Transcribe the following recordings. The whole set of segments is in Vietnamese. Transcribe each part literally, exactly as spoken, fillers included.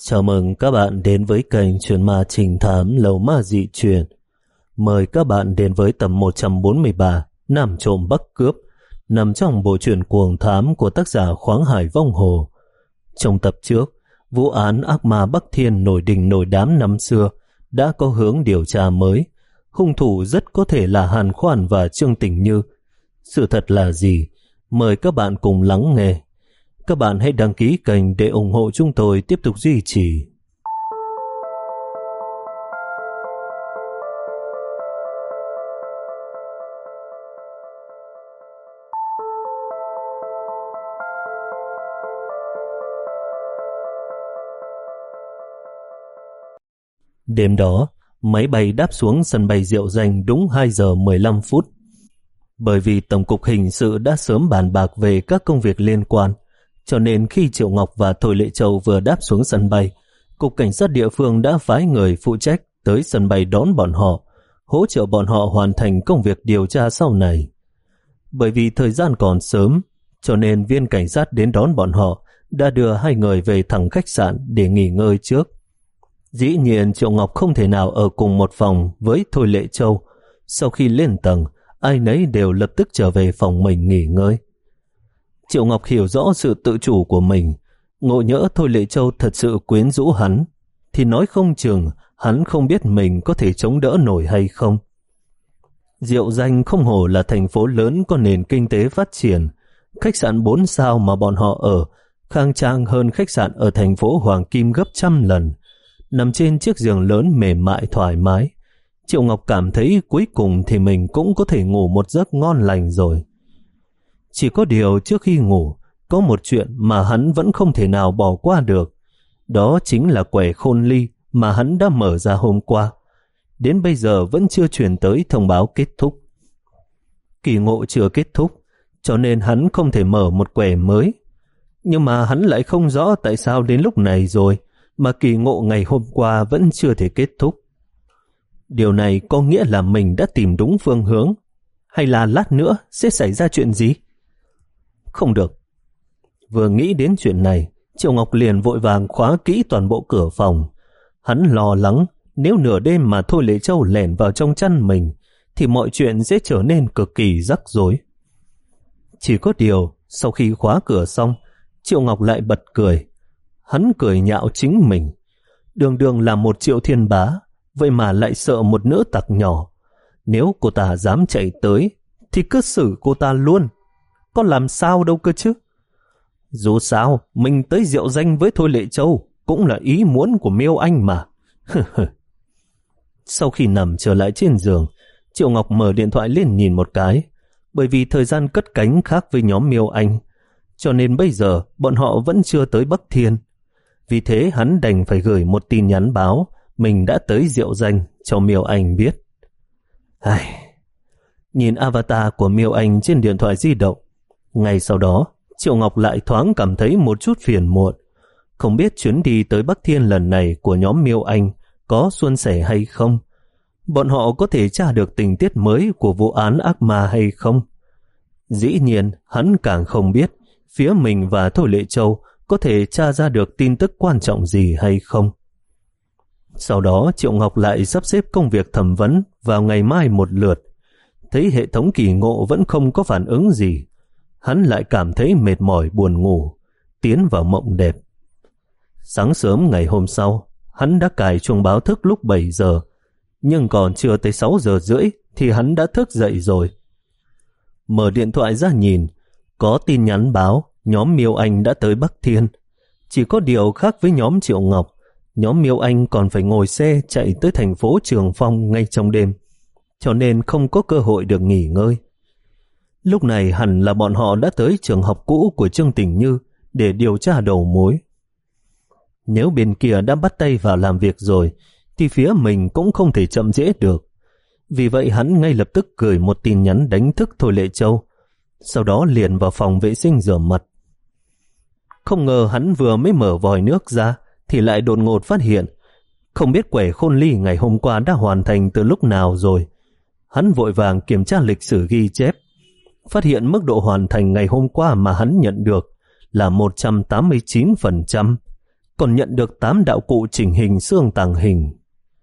Chào mừng các bạn đến với kênh Truyện Ma Trình Thám Lầu Ma Dị Truyền. Mời các bạn đến với tập một trăm bốn mươi ba, Nam Trộm Bắc Cướp, nằm trong bộ truyện cuồng thám của tác giả Khoáng Hải Vong Hồ. Trong tập trước, vụ án ác ma Bắc Thiên nổi đình nổi đám năm xưa đã có hướng điều tra mới. Hung thủ rất có thể là Hàn Khoan và Trương Tình Như. Sự thật là gì? Mời các bạn cùng lắng nghe. Các bạn hãy đăng ký kênh để ủng hộ chúng tôi tiếp tục duy trì. Đêm đó, máy bay đáp xuống sân bay Diệu Danh đúng hai giờ mười lăm phút. Bởi vì Tổng cục Hình sự đã sớm bàn bạc về các công việc liên quan, cho nên khi Triệu Ngọc và Thôi Lệ Châu vừa đáp xuống sân bay, Cục Cảnh sát địa phương đã phái người phụ trách tới sân bay đón bọn họ, hỗ trợ bọn họ hoàn thành công việc điều tra sau này. Bởi vì thời gian còn sớm, cho nên viên cảnh sát đến đón bọn họ đã đưa hai người về thẳng khách sạn để nghỉ ngơi trước. Dĩ nhiên Triệu Ngọc không thể nào ở cùng một phòng với Thôi Lệ Châu. Sau khi lên tầng, ai nấy đều lập tức trở về phòng mình nghỉ ngơi. Triệu Ngọc hiểu rõ sự tự chủ của mình, ngộ nhỡ Thôi Lệ Châu thật sự quyến rũ hắn, thì nói không chừng hắn không biết mình có thể chống đỡ nổi hay không. Diệu Danh không hổ là thành phố lớn có nền kinh tế phát triển. Khách sạn bốn sao mà bọn họ ở khang trang hơn khách sạn ở thành phố Hoàng Kim gấp trăm lần. Nằm trên chiếc giường lớn mềm mại thoải mái, Triệu Ngọc cảm thấy cuối cùng thì mình cũng có thể ngủ một giấc ngon lành rồi. Chỉ có điều trước khi ngủ, có một chuyện mà hắn vẫn không thể nào bỏ qua được. Đó chính là quẻ khôn ly mà hắn đã mở ra hôm qua. Đến bây giờ vẫn chưa truyền tới thông báo kết thúc. Kỳ ngộ chưa kết thúc, cho nên hắn không thể mở một quẻ mới. Nhưng mà hắn lại không rõ tại sao đến lúc này rồi mà kỳ ngộ ngày hôm qua vẫn chưa thể kết thúc. Điều này có nghĩa là mình đã tìm đúng phương hướng, hay là lát nữa sẽ xảy ra chuyện gì? Không được. Vừa nghĩ đến chuyện này, Triệu Ngọc liền vội vàng khóa kỹ toàn bộ cửa phòng. Hắn lo lắng nếu nửa đêm mà Thôi Lệ Châu lẻn vào trong chăn mình thì mọi chuyện sẽ trở nên cực kỳ rắc rối. Chỉ có điều sau khi khóa cửa xong, Triệu Ngọc lại bật cười. Hắn cười nhạo chính mình. Đường đường là một Triệu Thiên Bá, vậy mà lại sợ một nữ tặc nhỏ. Nếu cô ta dám chạy tới thì cứ xử cô ta luôn, có làm sao đâu cơ chứ. Dù sao mình tới Diệu Danh với Thôi Lệ Châu cũng là ý muốn của Miêu Anh mà. Sau khi nằm trở lại trên giường, Triệu Ngọc mở điện thoại lên nhìn một cái. Bởi vì thời gian cất cánh khác với nhóm Miêu Anh, cho nên bây giờ bọn họ vẫn chưa tới Bắc Thiên. Vì thế hắn đành phải gửi một tin nhắn báo mình đã tới Diệu Danh cho Miêu Anh biết. Ai... Nhìn avatar của Miêu Anh trên điện thoại di động, ngay sau đó Triệu Ngọc lại thoáng cảm thấy một chút phiền muộn. Không biết chuyến đi tới Bắc Thiên lần này của nhóm Miêu Anh có suôn sẻ hay không? Bọn họ có thể tra được tình tiết mới của vụ án ác ma hay không? Dĩ nhiên hắn càng không biết phía mình và Thôi Lệ Châu có thể tra ra được tin tức quan trọng gì hay không. Sau đó Triệu Ngọc lại sắp xếp công việc thẩm vấn vào ngày mai một lượt. Thấy hệ thống kỳ ngộ vẫn không có phản ứng gì, hắn lại cảm thấy mệt mỏi buồn ngủ, tiến vào mộng đẹp. Sáng sớm ngày hôm sau, hắn đã cài chuông báo thức lúc bảy giờ, nhưng còn chưa tới sáu giờ rưỡi thì hắn đã thức dậy rồi. Mở điện thoại ra nhìn, có tin nhắn báo nhóm Miêu Anh đã tới Bắc Thiên. Chỉ có điều khác với nhóm Triệu Ngọc, nhóm Miêu Anh còn phải ngồi xe chạy tới thành phố Trường Phong ngay trong đêm, cho nên không có cơ hội được nghỉ ngơi. Lúc này hẳn là bọn họ đã tới trường học cũ của Trương Tình Như để điều tra đầu mối. Nếu bên kia đã bắt tay vào làm việc rồi, thì phía mình cũng không thể chậm trễ được. Vì vậy hắn ngay lập tức gửi một tin nhắn đánh thức Thôi Lệ Châu, sau đó liền vào phòng vệ sinh rửa mặt. Không ngờ hắn vừa mới mở vòi nước ra thì lại đột ngột phát hiện không biết quẻ khôn ly ngày hôm qua đã hoàn thành từ lúc nào rồi. Hắn vội vàng kiểm tra lịch sử ghi chép, phát hiện mức độ hoàn thành ngày hôm qua mà hắn nhận được là một trăm tám mươi chín phần trăm, còn nhận được tám đạo cụ chỉnh hình xương tàng hình.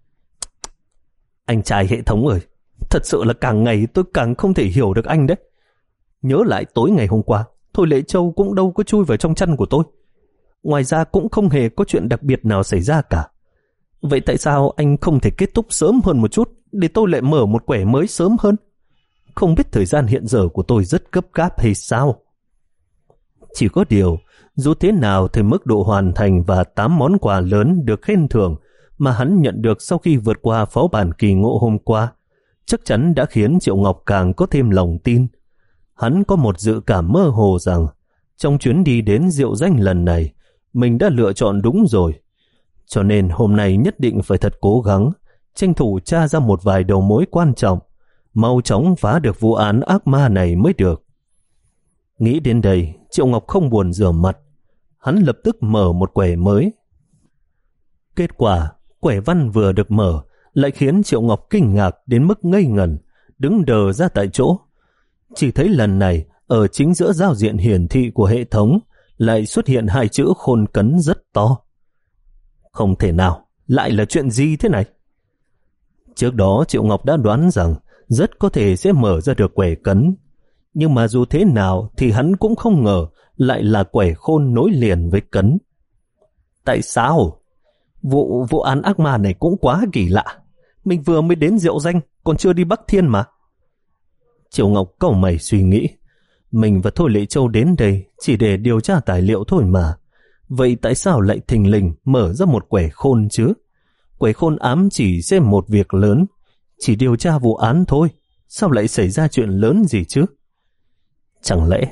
Anh trai hệ thống ơi, thật sự là càng ngày tôi càng không thể hiểu được anh đấy. Nhớ lại tối ngày hôm qua, Thôi Lệ Châu cũng đâu có chui vào trong chăn của tôi. Ngoài ra cũng không hề có chuyện đặc biệt nào xảy ra cả. Vậy tại sao anh không thể kết thúc sớm hơn một chút để tôi lại mở một quẻ mới sớm hơn? Không biết thời gian hiện giờ của tôi rất gấp gáp hay sao? Chỉ có điều, dù thế nào thì mức độ hoàn thành và tám món quà lớn được khen thưởng mà hắn nhận được sau khi vượt qua phó bản kỳ ngộ hôm qua chắc chắn đã khiến Triệu Ngọc càng có thêm lòng tin. Hắn có một dự cảm mơ hồ rằng trong chuyến đi đến Diệu Danh lần này mình đã lựa chọn đúng rồi. Cho nên hôm nay nhất định phải thật cố gắng, tranh thủ tra ra một vài đầu mối quan trọng, mau chóng phá được vụ án ác ma này mới được. Nghĩ đến đây, Triệu Ngọc không buồn rửa mặt. Hắn lập tức mở một quẻ mới. Kết quả, quẻ văn vừa được mở, lại khiến Triệu Ngọc kinh ngạc đến mức ngây ngẩn, đứng đờ ra tại chỗ. Chỉ thấy lần này, ở chính giữa giao diện hiển thị của hệ thống, lại xuất hiện hai chữ khôn cấn rất to. Không thể nào, lại là chuyện gì thế này? Trước đó Triệu Ngọc đã đoán rằng rất có thể sẽ mở ra được quẻ cấn. Nhưng mà dù thế nào thì hắn cũng không ngờ lại là quẻ khôn nối liền với cấn. Tại sao? Vụ, vụ án ác ma này cũng quá kỳ lạ. Mình vừa mới đến Diệu Danh, còn chưa đi Bắc Thiên mà. Triệu Ngọc cau mày suy nghĩ. Mình và Thôi Lệ Châu đến đây chỉ để điều tra tài liệu thôi mà. Vậy tại sao lại thình lình mở ra một quẻ khôn chứ? Quẻ khôn ám chỉ xem một việc lớn, chỉ điều tra vụ án thôi. Sao lại xảy ra chuyện lớn gì chứ? Chẳng lẽ...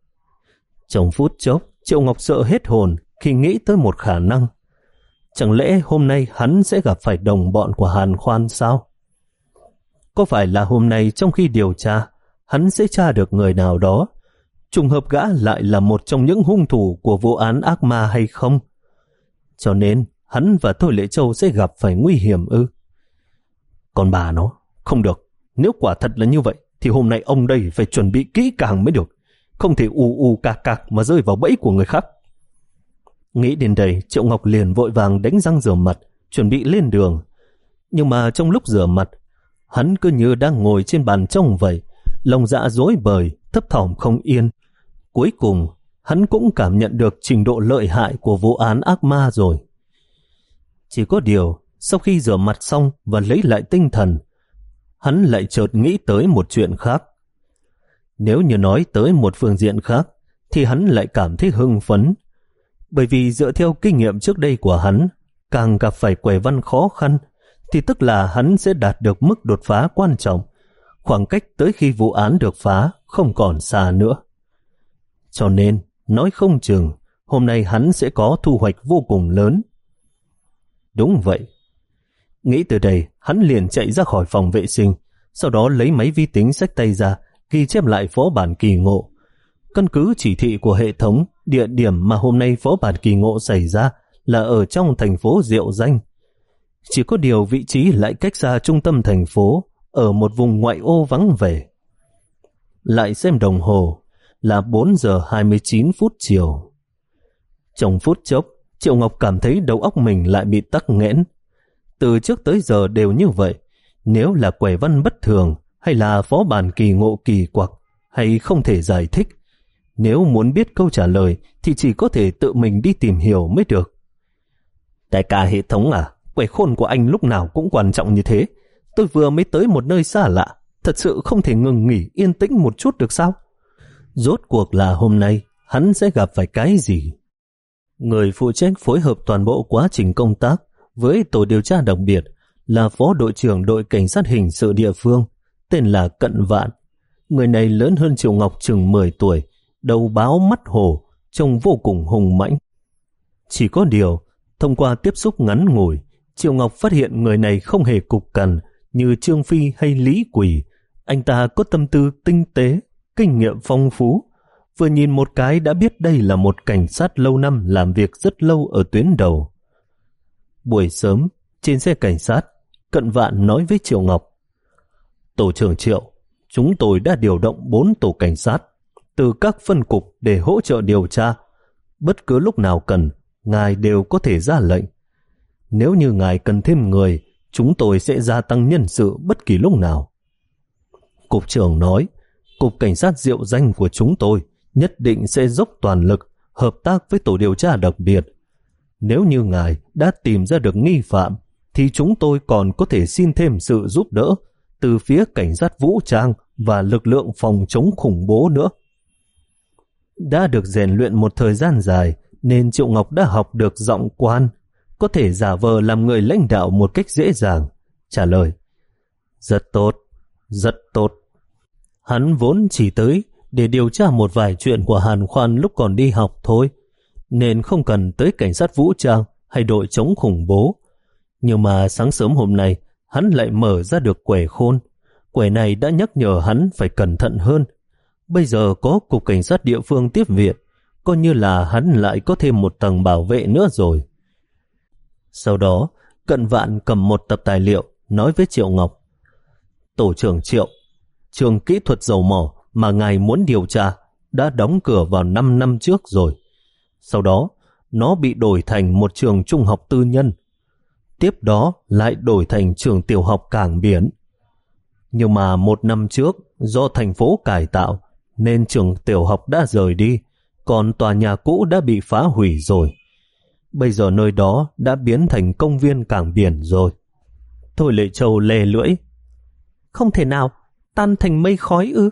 Trong phút chốc, Triệu Ngọc sợ hết hồn khi nghĩ tới một khả năng. Chẳng lẽ hôm nay hắn sẽ gặp phải đồng bọn của Hàn Khoan sao? Có phải là hôm nay trong khi điều tra, hắn sẽ tra được người nào đó, trùng hợp gã lại là một trong những hung thủ của vụ án ác ma hay không? Cho nên, hắn và Thôi Lệ Châu sẽ gặp phải nguy hiểm ư? Còn bà nó, không được. Nếu quả thật là như vậy, thì hôm nay ông đây phải chuẩn bị kỹ càng mới được. Không thể ù ù cạc cạc mà rơi vào bẫy của người khác. Nghĩ đến đây, Triệu Ngọc liền vội vàng đánh răng rửa mặt, chuẩn bị lên đường. Nhưng mà trong lúc rửa mặt, hắn cứ như đang ngồi trên bàn trông vậy, lòng dạ rối bời, thấp thỏm không yên. Cuối cùng, hắn cũng cảm nhận được trình độ lợi hại của vụ án ác ma rồi. Chỉ có điều, sau khi rửa mặt xong và lấy lại tinh thần, hắn lại chợt nghĩ tới một chuyện khác. Nếu như nói tới một phương diện khác, thì hắn lại cảm thấy hưng phấn. Bởi vì dựa theo kinh nghiệm trước đây của hắn, càng gặp phải quẻ văn khó khăn, thì tức là hắn sẽ đạt được mức đột phá quan trọng. Khoảng cách tới khi vụ án được phá không còn xa nữa. Cho nên, nói không chừng, hôm nay hắn sẽ có thu hoạch vô cùng lớn. Đúng vậy. Nghĩ từ đây, hắn liền chạy ra khỏi phòng vệ sinh, sau đó lấy máy vi tính xách tay ra, ghi chép lại phó bản kỳ ngộ. Căn cứ chỉ thị của hệ thống, địa điểm mà hôm nay phó bản kỳ ngộ xảy ra là ở trong thành phố Diệu Danh. Chỉ có điều vị trí lại cách xa trung tâm thành phố, ở một vùng ngoại ô vắng vẻ. Lại xem đồng hồ, là bốn giờ hai mươi chín phút chiều. Trong phút chốc, Triệu Ngọc cảm thấy đầu óc mình lại bị tắc nghẽn. Từ trước tới giờ đều như vậy. Nếu là quẻ văn bất thường, hay là phó bản kỳ ngộ kỳ quặc, hay không thể giải thích, nếu muốn biết câu trả lời thì chỉ có thể tự mình đi tìm hiểu mới được. Đại ca hệ thống à, quẻ khôn của anh lúc nào cũng quan trọng như thế. Tôi vừa mới tới một nơi xa lạ, thật sự không thể ngừng nghỉ yên tĩnh một chút được sao? Rốt cuộc là hôm nay hắn sẽ gặp phải cái gì? Người phụ trách phối hợp toàn bộ quá trình công tác với tổ điều tra đặc biệt là phó đội trưởng đội cảnh sát hình sự địa phương, tên là Cận Vạn. Người này lớn hơn Triệu Ngọc chừng mười tuổi, đầu báo mắt hổ, trông vô cùng hùng mãnh. Chỉ có điều, thông qua tiếp xúc ngắn ngủi, Triệu Ngọc phát hiện người này không hề cục cằn như Trương Phi hay Lý Quỷ. Anh ta có tâm tư tinh tế, kinh nghiệm phong phú. Vừa nhìn một cái đã biết đây là một cảnh sát lâu năm làm việc rất lâu ở tuyến đầu. Buổi sớm, trên xe cảnh sát, Cận Vạn nói với Triệu Ngọc: Tổ trưởng Triệu, chúng tôi đã điều động bốn tổ cảnh sát từ các phân cục để hỗ trợ điều tra. Bất cứ lúc nào cần, ngài đều có thể ra lệnh. Nếu như ngài cần thêm người, chúng tôi sẽ gia tăng nhân sự bất kỳ lúc nào. Cục trưởng nói, Cục Cảnh sát Diệu Danh của chúng tôi nhất định sẽ dốc toàn lực hợp tác với tổ điều tra đặc biệt. Nếu như ngài đã tìm ra được nghi phạm, thì chúng tôi còn có thể xin thêm sự giúp đỡ từ phía cảnh sát vũ trang và lực lượng phòng chống khủng bố nữa. Đã được rèn luyện một thời gian dài, nên Triệu Ngọc đã học được giọng quan, có thể giả vờ làm người lãnh đạo một cách dễ dàng, trả lời. Rất tốt, rất tốt. Hắn vốn chỉ tới để điều tra một vài chuyện của Hàn Khoan lúc còn đi học thôi, nên không cần tới cảnh sát vũ trang hay đội chống khủng bố. Nhưng mà sáng sớm hôm nay, hắn lại mở ra được quẻ khôn. Quẻ này đã nhắc nhở hắn phải cẩn thận hơn. Bây giờ có cục cảnh sát địa phương tiếp viện, coi như là hắn lại có thêm một tầng bảo vệ nữa rồi. Sau đó, Cận Vạn cầm một tập tài liệu, nói với Triệu Ngọc. Tổ trưởng Triệu, trường kỹ thuật dầu mỏ mà ngài muốn điều tra đã đóng cửa vào năm năm trước rồi. Sau đó, nó bị đổi thành một trường trung học tư nhân. Tiếp đó lại đổi thành trường tiểu học Cảng Biển. Nhưng mà một năm trước, do thành phố cải tạo, nên trường tiểu học đã rời đi, còn tòa nhà cũ đã bị phá hủy rồi. Bây giờ nơi đó đã biến thành công viên Cảng Biển rồi. Thôi Lệ Châu lè lưỡi. Không thể nào, tan thành mây khói ư?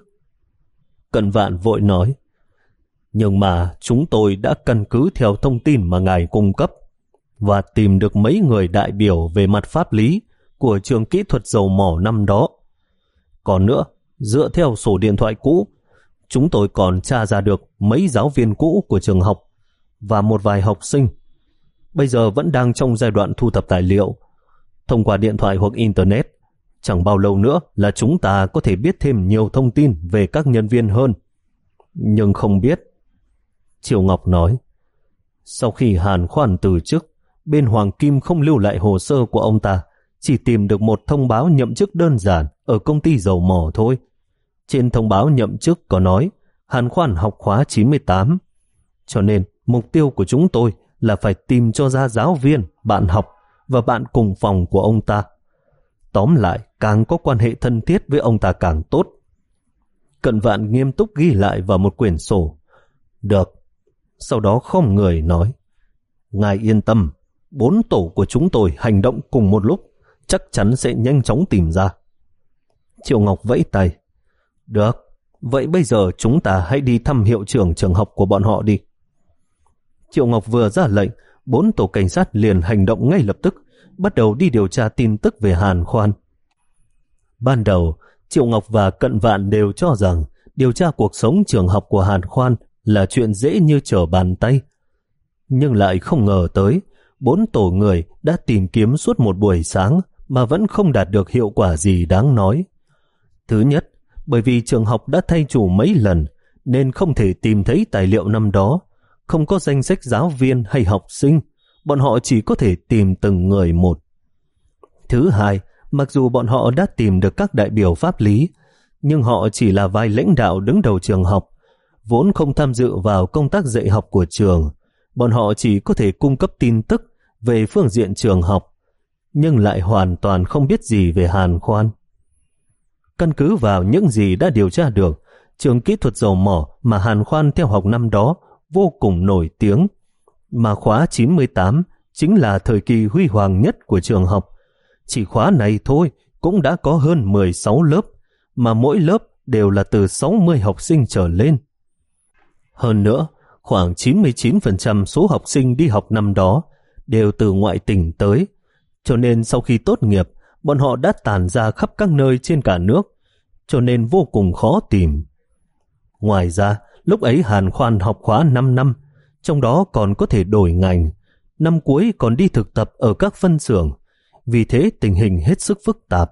Cận Vạn vội nói. Nhưng mà chúng tôi đã căn cứ theo thông tin mà ngài cung cấp và tìm được mấy người đại biểu về mặt pháp lý của trường kỹ thuật dầu mỏ năm đó. Còn nữa, dựa theo sổ điện thoại cũ, chúng tôi còn tra ra được mấy giáo viên cũ của trường học và một vài học sinh. Bây giờ vẫn đang trong giai đoạn thu thập tài liệu. Thông qua điện thoại hoặc Internet, chẳng bao lâu nữa là chúng ta có thể biết thêm nhiều thông tin về các nhân viên hơn. Nhưng không biết. Triệu Ngọc nói, sau khi Hàn Khoan từ chức, bên Hoàng Kim không lưu lại hồ sơ của ông ta, chỉ tìm được một thông báo nhậm chức đơn giản ở công ty dầu mỏ thôi. Trên thông báo nhậm chức có nói Hàn Khoan học khóa chín mươi tám. Cho nên mục tiêu của chúng tôi là phải tìm cho ra giáo viên, bạn học và bạn cùng phòng của ông ta. Tóm lại, càng có quan hệ thân thiết với ông ta càng tốt. Cận Vạn nghiêm túc ghi lại vào một quyển sổ. Được. Sau đó không người nói, ngài yên tâm, bốn tổ của chúng tôi hành động cùng một lúc, chắc chắn sẽ nhanh chóng tìm ra. Triệu Ngọc vẫy tay. Được, vậy bây giờ chúng ta hãy đi thăm hiệu trưởng trường học của bọn họ đi. Triệu Ngọc vừa ra lệnh, bốn tổ cảnh sát liền hành động ngay lập tức, bắt đầu đi điều tra tin tức về Hàn Khoan. Ban đầu, Triệu Ngọc và Cận Vạn đều cho rằng điều tra cuộc sống trường học của Hàn Khoan là chuyện dễ như trở bàn tay. Nhưng lại không ngờ tới, bốn tổ người đã tìm kiếm suốt một buổi sáng mà vẫn không đạt được hiệu quả gì đáng nói. Thứ nhất, bởi vì trường học đã thay chủ mấy lần nên không thể tìm thấy tài liệu năm đó, không có danh sách giáo viên hay học sinh, bọn họ chỉ có thể tìm từng người một. Thứ hai, mặc dù bọn họ đã tìm được các đại biểu pháp lý, nhưng họ chỉ là vài lãnh đạo đứng đầu trường học, vốn không tham dự vào công tác dạy học của trường. Bọn họ chỉ có thể cung cấp tin tức về phương diện trường học, nhưng lại hoàn toàn không biết gì về Hàn Khoan. Căn cứ vào những gì đã điều tra được, trường kỹ thuật dầu mỏ mà Hàn Khoan theo học năm đó vô cùng nổi tiếng, mà khóa chín mươi tám chính là thời kỳ huy hoàng nhất của trường học. Chỉ khóa này thôi cũng đã có hơn mười sáu lớp, mà mỗi lớp đều là từ sáu mươi học sinh trở lên. Hơn nữa, khoảng chín mươi chín phần trăm số học sinh đi học năm đó đều từ ngoại tỉnh tới, cho nên sau khi tốt nghiệp, bọn họ đã tản ra khắp các nơi trên cả nước, cho nên vô cùng khó tìm. Ngoài ra, lúc ấy Hàn Khoan học khóa năm năm, trong đó còn có thể đổi ngành, năm cuối còn đi thực tập ở các phân xưởng, vì thế tình hình hết sức phức tạp.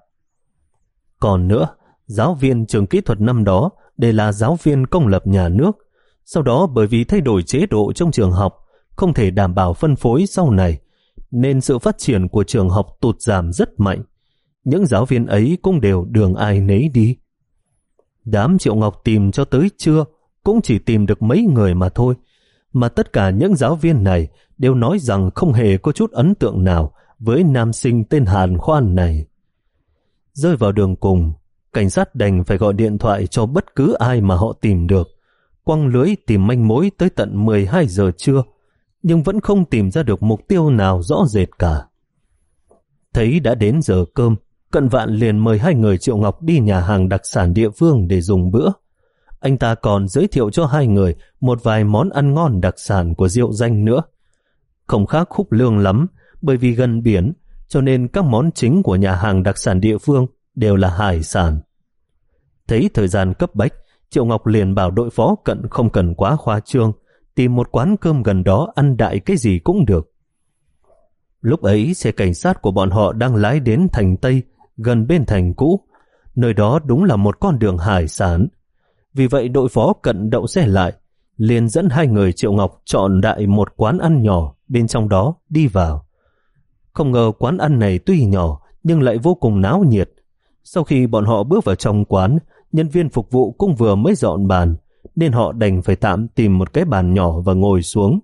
Còn nữa, giáo viên trường kỹ thuật năm đó đều là giáo viên công lập nhà nước, sau đó bởi vì thay đổi chế độ trong trường học, không thể đảm bảo phân phối sau này, nên sự phát triển của trường học tụt giảm rất mạnh. Những giáo viên ấy cũng đều đường ai nấy đi. Đám Triệu Ngọc tìm cho tới trưa cũng chỉ tìm được mấy người mà thôi, mà tất cả những giáo viên này đều nói rằng không hề có chút ấn tượng nào với nam sinh tên Hàn Khoan này. Rơi vào đường cùng, cảnh sát đành phải gọi điện thoại cho bất cứ ai mà họ tìm được, quăng lưới tìm manh mối tới tận mười hai giờ trưa, nhưng vẫn không tìm ra được mục tiêu nào rõ rệt cả. Thấy đã đến giờ cơm, Cận Vạn liền mời hai người Triệu Ngọc đi nhà hàng đặc sản địa phương để dùng bữa. Anh ta còn giới thiệu cho hai người một vài món ăn ngon đặc sản của Diệu Danh nữa. Không khác Khúc Lương lắm, bởi vì gần biển, cho nên các món chính của nhà hàng đặc sản địa phương đều là hải sản. Thấy thời gian cấp bách, Triệu Ngọc liền bảo đội phó Cận không cần quá khoa trương, tìm một quán cơm gần đó ăn đại cái gì cũng được. Lúc ấy xe cảnh sát của bọn họ đang lái đến thành Tây, gần bên thành cũ. Nơi đó đúng là một con đường hải sản. Vì vậy đội phó Cận đậu xe lại, liền dẫn hai người Triệu Ngọc chọn đại một quán ăn nhỏ bên trong đó đi vào. Không ngờ quán ăn này tuy nhỏ nhưng lại vô cùng náo nhiệt. Sau khi bọn họ bước vào trong quán, nhân viên phục vụ cũng vừa mới dọn bàn, nên họ đành phải tạm tìm một cái bàn nhỏ và ngồi xuống.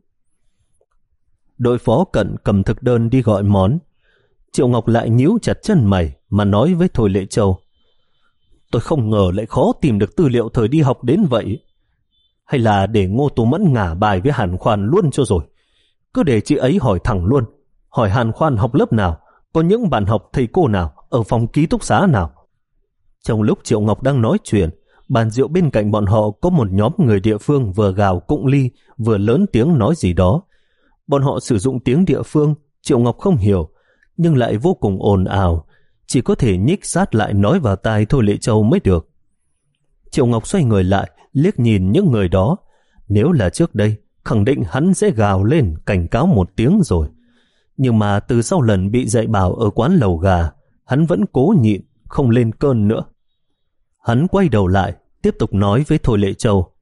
Đội phó Cận cầm thực đơn đi gọi món. Triệu Ngọc lại nhíu chặt chân mày mà nói với Thôi Lệ Châu: Tôi không ngờ lại khó tìm được tư liệu thời đi học đến vậy. Hay là để Ngô Tú Mẫn ngả bài với Hàn Khoan luôn cho rồi. Cứ để chị ấy hỏi thẳng luôn. Hỏi Hàn Khoan học lớp nào, có những bạn học thầy cô nào, ở phòng ký túc xá nào. Trong lúc Triệu Ngọc đang nói chuyện, bàn rượu bên cạnh bọn họ có một nhóm người địa phương vừa gào cụng ly, vừa lớn tiếng nói gì đó. Bọn họ sử dụng tiếng địa phương, Triệu Ngọc không hiểu, nhưng lại vô cùng ồn ào, chỉ có thể nhích sát lại nói vào tai Thôi Lệ Châu mới được. Triệu Ngọc xoay người lại, liếc nhìn những người đó. Nếu là trước đây, khẳng định hắn sẽ gào lên cảnh cáo một tiếng rồi. Nhưng mà từ sau lần bị dạy bảo ở quán lẩu gà, hắn vẫn cố nhịn, không lên cơn nữa. Hắn quay đầu lại, tiếp tục nói với Thôi Lệ Châu: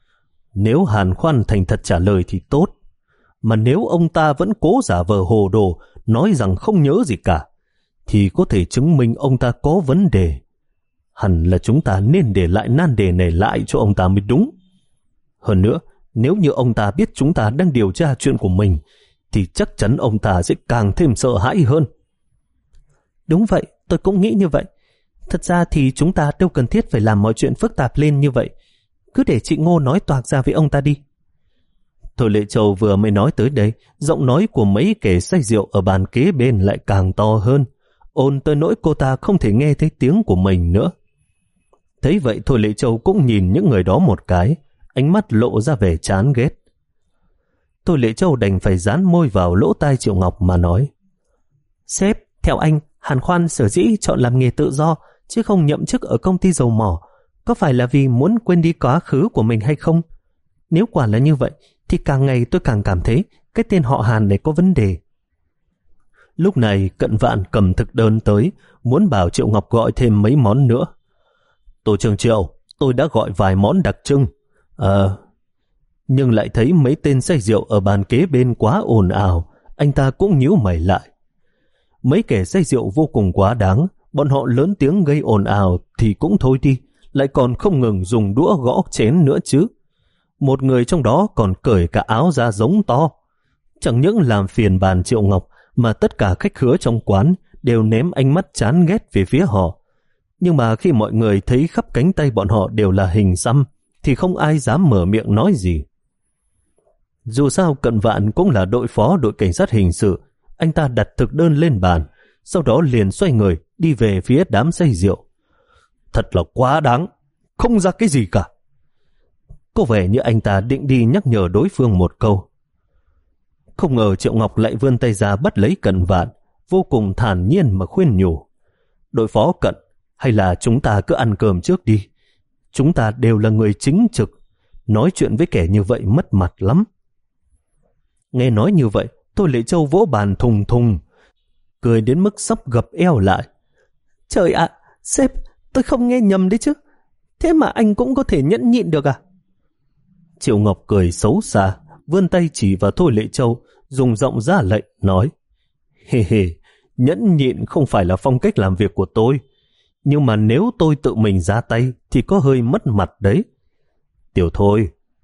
Nếu Hàn Khoan thành thật trả lời thì tốt, mà nếu ông ta vẫn cố giả vờ hồ đồ, nói rằng không nhớ gì cả, thì có thể chứng minh ông ta có vấn đề. Hẳn là chúng ta nên để lại nan đề này lại cho ông ta mới đúng. Hơn nữa, nếu như ông ta biết chúng ta đang điều tra chuyện của mình, thì chắc chắn ông ta sẽ càng thêm sợ hãi hơn. Đúng vậy, tôi cũng nghĩ như vậy. Thật ra thì chúng ta đâu cần thiết phải làm mọi chuyện phức tạp lên như vậy. Cứ để chị Ngô nói toạc ra với ông ta đi. Thôi Lệ Châu vừa mới nói tới đây, giọng nói của mấy kẻ say rượu ở bàn kế bên lại càng to hơn, ồn tới nỗi cô ta không thể nghe thấy tiếng của mình nữa. Thấy vậy Thôi Lệ Châu cũng nhìn những người đó một cái, ánh mắt lộ ra vẻ chán ghét. Thôi Lệ Châu đành phải dán môi vào lỗ tai Triệu Ngọc mà nói: Sếp, theo anh, Hàn Khoan sở dĩ chọn làm nghề tự do chứ không nhậm chức ở công ty dầu mỏ, có phải là vì muốn quên đi quá khứ của mình hay không? Nếu quả là như vậy, thì càng ngày tôi càng cảm thấy cái tên họ Hàn này có vấn đề. Lúc này Cận Vạn cầm thực đơn tới, muốn bảo Triệu Ngọc gọi thêm mấy món nữa. Tổ trưởng Triệu, tôi đã gọi vài món đặc trưng. Ờ... Nhưng lại thấy mấy tên say rượu ở bàn kế bên quá ồn ào, anh ta cũng nhíu mày lại. Mấy kẻ say rượu vô cùng quá đáng, bọn họ lớn tiếng gây ồn ào thì cũng thôi đi, lại còn không ngừng dùng đũa gõ chén nữa chứ. Một người trong đó còn cởi cả áo ra giống to. Chẳng những làm phiền bàn Triệu Ngọc, mà tất cả khách khứa trong quán đều ném ánh mắt chán ghét về phía họ. Nhưng mà khi mọi người thấy khắp cánh tay bọn họ đều là hình xăm, thì không ai dám mở miệng nói gì. Dù sao Cận Vạn cũng là đội phó đội cảnh sát hình sự, anh ta đặt thực đơn lên bàn, sau đó liền xoay người đi về phía đám say rượu. Thật là quá đáng, không ra cái gì cả. Có vẻ như anh ta định đi nhắc nhở đối phương một câu. Không ngờ Triệu Ngọc lại vươn tay ra bắt lấy Cận Vạn, vô cùng thản nhiên mà khuyên nhủ: Đội phó Cận, hay là chúng ta cứ ăn cơm trước đi. Chúng ta đều là người chính trực, nói chuyện với kẻ như vậy mất mặt lắm. Nghe nói như vậy, Thôi Lệ Châu vỗ bàn thùng thùng, cười đến mức sắp gập eo lại. Trời ạ, sếp, tôi không nghe nhầm đấy chứ. Thế mà anh cũng có thể nhẫn nhịn được à? Triệu Ngọc cười xấu xa, vươn tay chỉ vào Thôi Lệ Châu, dùng giọng ra lệnh, nói: Hề hề, nhẫn nhịn không phải là phong cách làm việc của tôi. Nhưng mà nếu tôi tự mình ra tay thì có hơi mất mặt đấy. Tiểu Thôi,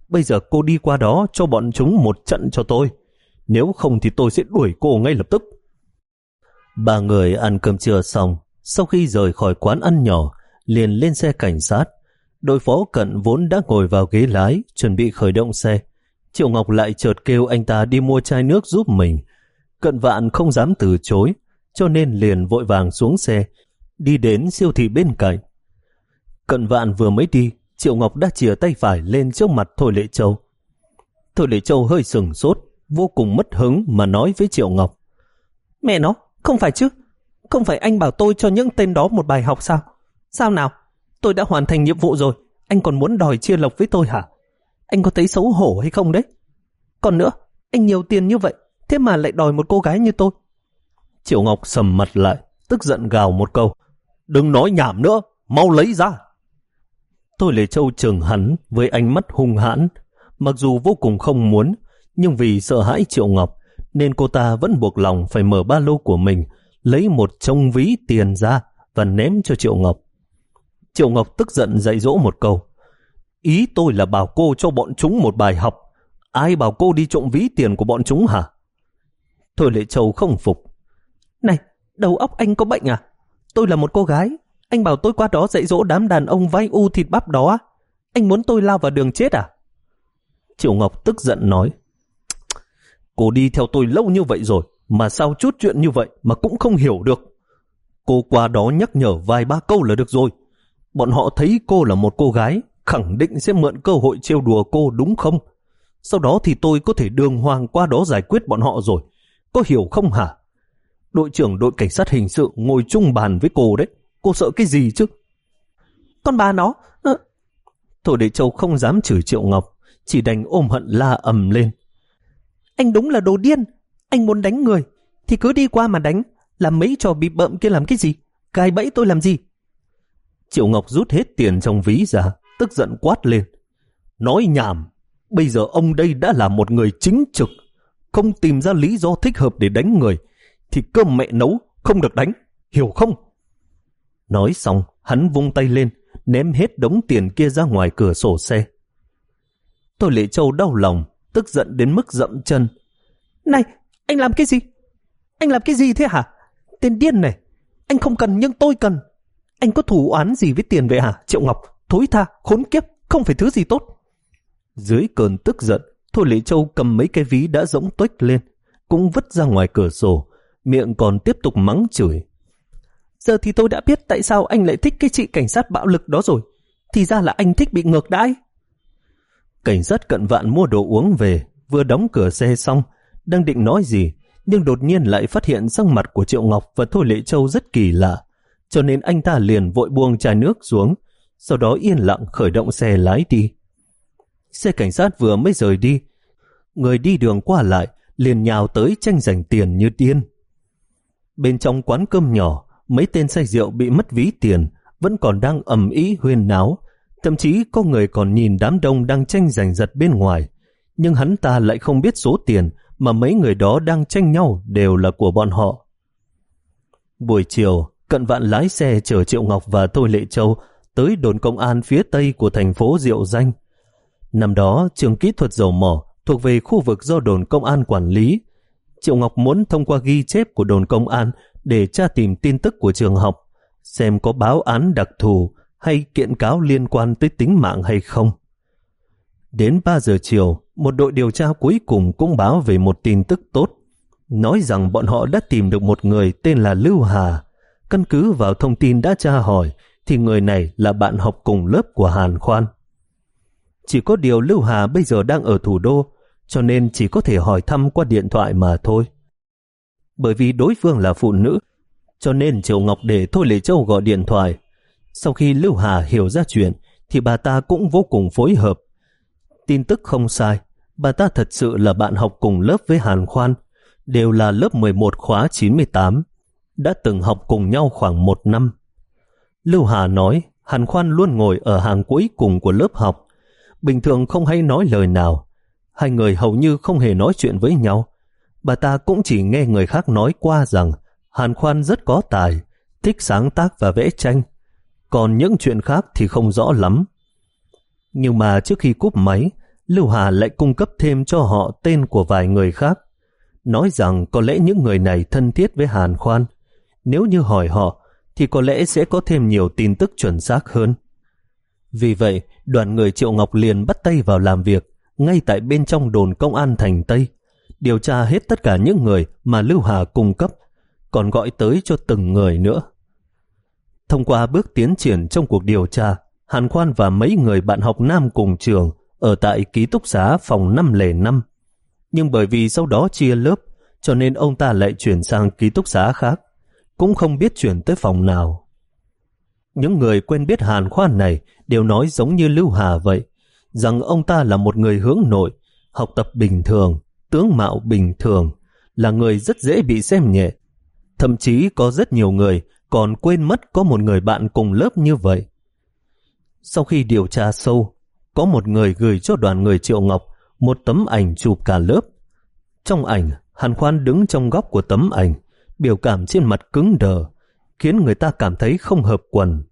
Bây giờ cô đi qua đó cho bọn chúng một trận cho tôi. Nếu không thì tôi sẽ đuổi cô ngay lập tức. Ba người ăn cơm trưa xong, sau khi rời khỏi quán ăn nhỏ, liền lên xe cảnh sát. Đội phó Cận vốn đã ngồi vào ghế lái, chuẩn bị khởi động xe. Triệu Ngọc lại chợt kêu anh ta đi mua chai nước giúp mình. Cận Vạn không dám từ chối, cho nên liền vội vàng xuống xe, đi đến siêu thị bên cạnh. Cận Vạn vừa mới đi, Triệu Ngọc đã chìa tay phải lên trước mặt Thôi Lệ Châu. Thôi Lệ Châu hơi sừng sốt, vô cùng mất hứng mà nói với Triệu Ngọc. Mẹ nó, không phải chứ? Không phải anh bảo tôi cho những tên đó một bài học sao? Sao nào? Tôi đã hoàn thành nhiệm vụ rồi, anh còn muốn đòi chia lộc với tôi hả? Anh có thấy xấu hổ hay không đấy? Còn nữa, anh nhiều tiền như vậy, thế mà lại đòi một cô gái như tôi. Triệu Ngọc sầm mặt lại, tức giận gào một câu. Đừng nói nhảm nữa, mau lấy ra. Thôi Lệ Châu trừng hắn với ánh mắt hung hãn. Mặc dù vô cùng không muốn, nhưng vì sợ hãi Triệu Ngọc, nên cô ta vẫn buộc lòng phải mở ba lô của mình, lấy một chông ví tiền ra và ném cho Triệu Ngọc. Triệu Ngọc tức giận dạy dỗ một câu. Ý tôi là bảo cô cho bọn chúng một bài học. Ai bảo cô đi trộm ví tiền của bọn chúng hả? Thôi Lệ Châu không phục. Này, đầu óc anh có bệnh à? Tôi là một cô gái, anh bảo tôi qua đó dạy dỗ đám đàn ông vai u thịt bắp đó. Anh muốn tôi lao vào đường chết à? Triệu Ngọc tức giận nói. Cô đi theo tôi lâu như vậy rồi, mà sao chút chuyện như vậy mà cũng không hiểu được. Cô qua đó nhắc nhở vài ba câu là được rồi. Bọn họ thấy cô là một cô gái, khẳng định sẽ mượn cơ hội trêu đùa cô đúng không? Sau đó thì tôi có thể đường hoàng qua đó giải quyết bọn họ rồi. Có hiểu không hả? Đội trưởng đội cảnh sát hình sự ngồi chung bàn với cô đấy. Cô sợ cái gì chứ? Con bà nó... À... Thôi Lệ Châu không dám chửi Triệu Ngọc, chỉ đành ôm hận la ầm lên. Anh đúng là đồ điên. Anh muốn đánh người thì cứ đi qua mà đánh. Làm mấy trò bịp bợm kia làm cái gì? Gài bẫy tôi làm gì? Triệu Ngọc rút hết tiền trong ví ra, tức giận quát lên. Nói nhảm. Bây giờ ông đây đã là một người chính trực, không tìm ra lý do thích hợp để đánh người thì cơm mẹ nấu không được đánh, hiểu không? Nói xong, hắn vung tay lên, ném hết đống tiền kia ra ngoài cửa sổ xe. Thôi Lệ Châu đau lòng, tức giận đến mức dậm chân. Này, anh làm cái gì? Anh làm cái gì thế hả? Tên điên này, anh không cần nhưng tôi cần. Anh có thù oán gì với tiền vậy hả, Triệu Ngọc? Thối tha, khốn kiếp, không phải thứ gì tốt. Dưới cơn tức giận, Thôi Lệ Châu cầm mấy cái ví đã rỗng tuếch lên, cũng vứt ra ngoài cửa sổ, miệng còn tiếp tục mắng chửi. Giờ thì tôi đã biết tại sao anh lại thích cái chị cảnh sát bạo lực đó rồi. Thì ra là anh thích bị ngược đãi. Cảnh sát Cận Vạn mua đồ uống về, vừa đóng cửa xe xong, đang định nói gì, nhưng đột nhiên lại phát hiện sắc mặt của Triệu Ngọc và Thôi Lệ Châu rất kỳ lạ, cho nên anh ta liền vội buông chai nước xuống, sau đó yên lặng khởi động xe lái đi. Xe cảnh sát vừa mới rời đi, người đi đường qua lại liền nhào tới tranh giành tiền như điên. Bên trong quán cơm nhỏ, mấy tên say rượu bị mất ví tiền vẫn còn đang ầm ĩ huyên náo, thậm chí có người còn nhìn đám đông đang tranh giành giật bên ngoài, nhưng hắn ta lại không biết số tiền mà mấy người đó đang tranh nhau đều là của bọn họ. Buổi chiều, Cận Vạn lái xe chở Triệu Ngọc và Thôi Lệ Châu tới đồn công an phía tây của thành phố Diệu Danh. Năm đó, trường kỹ thuật dầu mỏ thuộc về khu vực do đồn công an quản lý. Triệu Ngọc muốn thông qua ghi chép của đồn công an để tra tìm tin tức của trường học, xem có báo án đặc thù hay kiện cáo liên quan tới tính mạng hay không. Đến ba giờ chiều, một đội điều tra cuối cùng cũng báo về một tin tức tốt, nói rằng bọn họ đã tìm được một người tên là Lưu Hà. Căn cứ vào thông tin đã tra hỏi, thì người này là bạn học cùng lớp của Hàn Khoan. Chỉ có điều Lưu Hà bây giờ đang ở thủ đô, cho nên chỉ có thể hỏi thăm qua điện thoại mà thôi. Bởi vì đối phương là phụ nữ, cho nên Triệu Ngọc để Thôi Lệ Châu gọi điện thoại. Sau khi Lưu Hà hiểu ra chuyện, thì bà ta cũng vô cùng phối hợp. Tin tức không sai, bà ta thật sự là bạn học cùng lớp với Hàn Khoan, đều là lớp mười một khóa chín mươi tám, đã từng học cùng nhau khoảng một năm. Lưu Hà nói Hàn Khoan luôn ngồi ở hàng cuối cùng của lớp học, bình thường không hay nói lời nào. Hai người hầu như không hề nói chuyện với nhau. Bà ta cũng chỉ nghe người khác nói qua rằng Hàn Khoan rất có tài, thích sáng tác và vẽ tranh, còn những chuyện khác thì không rõ lắm. Nhưng mà trước khi cúp máy, Lưu Hà lại cung cấp thêm cho họ tên của vài người khác, nói rằng có lẽ những người này thân thiết với Hàn Khoan. Nếu như hỏi họ thì có lẽ sẽ có thêm nhiều tin tức chuẩn xác hơn. Vì vậy, đoàn người Triệu Ngọc liền bắt tay vào làm việc ngay tại bên trong đồn công an thành Tây, điều tra hết tất cả những người mà Lưu Hà cung cấp, còn gọi tới cho từng người nữa. Thông qua bước tiến triển trong cuộc điều tra, Hàn Khoan và mấy người bạn học nam cùng trường ở tại ký túc xá phòng năm không năm. Nhưng bởi vì sau đó chia lớp, cho nên ông ta lại chuyển sang ký túc xá khác, cũng không biết chuyển tới phòng nào. Những người quen biết Hàn Khoan này đều nói giống như Lưu Hà vậy, rằng ông ta là một người hướng nội, học tập bình thường, tướng mạo bình thường, là người rất dễ bị xem nhẹ. Thậm chí có rất nhiều người còn quên mất có một người bạn cùng lớp như vậy. Sau khi điều tra sâu, có một người gửi cho đoàn người Triệu Ngọc một tấm ảnh chụp cả lớp. Trong ảnh, Hàn Khoan đứng trong góc của tấm ảnh, biểu cảm trên mặt cứng đờ, khiến người ta cảm thấy không hợp quần.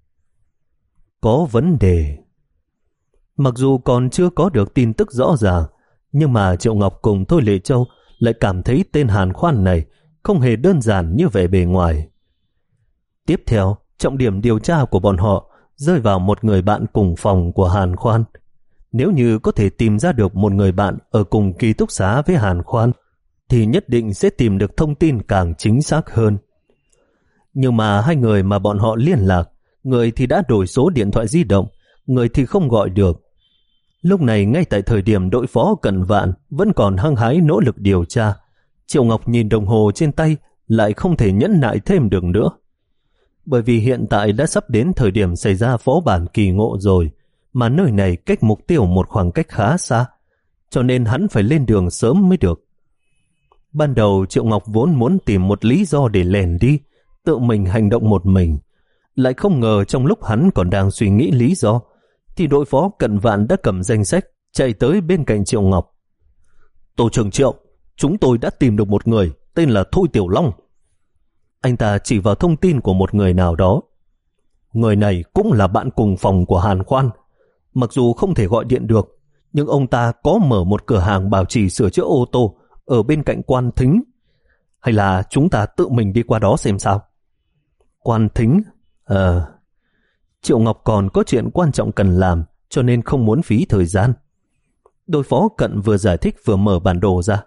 Có vấn đề. Mặc dù còn chưa có được tin tức rõ ràng, nhưng mà Triệu Ngọc cùng Thôi Lệ Châu lại cảm thấy tên Hàn Khoan này không hề đơn giản như vẻ bề ngoài. Tiếp theo, trọng điểm điều tra của bọn họ rơi vào một người bạn cùng phòng của Hàn Khoan. Nếu như có thể tìm ra được một người bạn ở cùng ký túc xá với Hàn Khoan, thì nhất định sẽ tìm được thông tin càng chính xác hơn. Nhưng mà hai người mà bọn họ liên lạc, người thì đã đổi số điện thoại di động, người thì không gọi được. Lúc này ngay tại thời điểm đội phó Cận Vạn vẫn còn hăng hái nỗ lực điều tra, Triệu Ngọc nhìn đồng hồ trên tay lại không thể nhẫn nại thêm được nữa. Bởi vì hiện tại đã sắp đến thời điểm xảy ra phó bản kỳ ngộ rồi, mà nơi này cách mục tiêu một khoảng cách khá xa, cho nên hắn phải lên đường sớm mới được. Ban đầu Triệu Ngọc vốn muốn tìm một lý do để lèn đi, tự mình hành động một mình. Lại không ngờ trong lúc hắn còn đang suy nghĩ lý do, thì đội phó Cận Vạn đã cầm danh sách chạy tới bên cạnh Triệu Ngọc. Tổ trưởng Triệu, chúng tôi đã tìm được một người tên là Thôi Tiểu Long. Anh ta chỉ vào thông tin của một người nào đó. Người này cũng là bạn cùng phòng của Hàn Khoan. Mặc dù không thể gọi điện được, nhưng ông ta có mở một cửa hàng bảo trì sửa chữa ô tô ở bên cạnh Quan Thính. Hay là chúng ta tự mình đi qua đó xem sao? Quan Thính? Ờ... Triệu Ngọc còn có chuyện quan trọng cần làm, cho nên không muốn phí thời gian. Đội phó Cận vừa giải thích vừa mở bản đồ ra.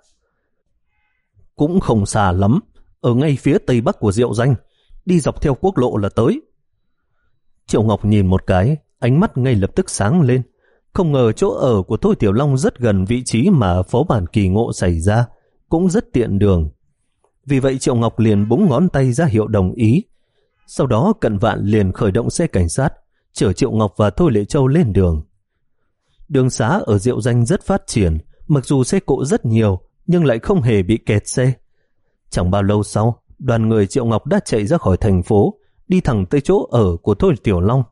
Cũng không xa lắm, ở ngay phía tây bắc của Diệu Danh, đi dọc theo quốc lộ là tới. Triệu Ngọc nhìn một cái, ánh mắt ngay lập tức sáng lên. Không ngờ chỗ ở của Thôi Tiểu Long rất gần vị trí mà phó bản kỳ ngộ xảy ra, cũng rất tiện đường. Vì vậy Triệu Ngọc liền búng ngón tay ra hiệu đồng ý. Sau đó Cận Vạn liền khởi động xe cảnh sát, chở Triệu Ngọc và Thôi Lệ Châu lên đường. Đường xá ở Diệu Danh rất phát triển, mặc dù xe cộ rất nhiều, nhưng lại không hề bị kẹt xe. Chẳng bao lâu sau, đoàn người Triệu Ngọc đã chạy ra khỏi thành phố, đi thẳng tới chỗ ở của Thôi Tiểu Long.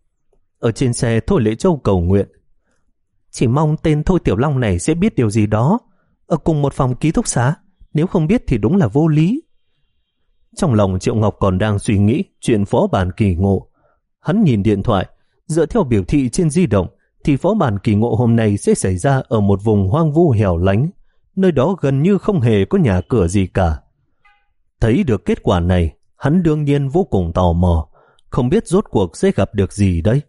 Ở trên xe, Thôi Lệ Châu cầu nguyện. Chỉ mong tên Thôi Tiểu Long này sẽ biết điều gì đó. Ở cùng một phòng ký túc xá, nếu không biết thì đúng là vô lý. Trong lòng Triệu Ngọc còn đang suy nghĩ chuyện phó bản kỳ ngộ. Hắn nhìn điện thoại, dựa theo biểu thị trên di động thì phó bản kỳ ngộ hôm nay sẽ xảy ra ở một vùng hoang vu hẻo lánh, nơi đó gần như không hề có nhà cửa gì cả. Thấy được kết quả này, hắn đương nhiên vô cùng tò mò, không biết rốt cuộc sẽ gặp được gì đấy.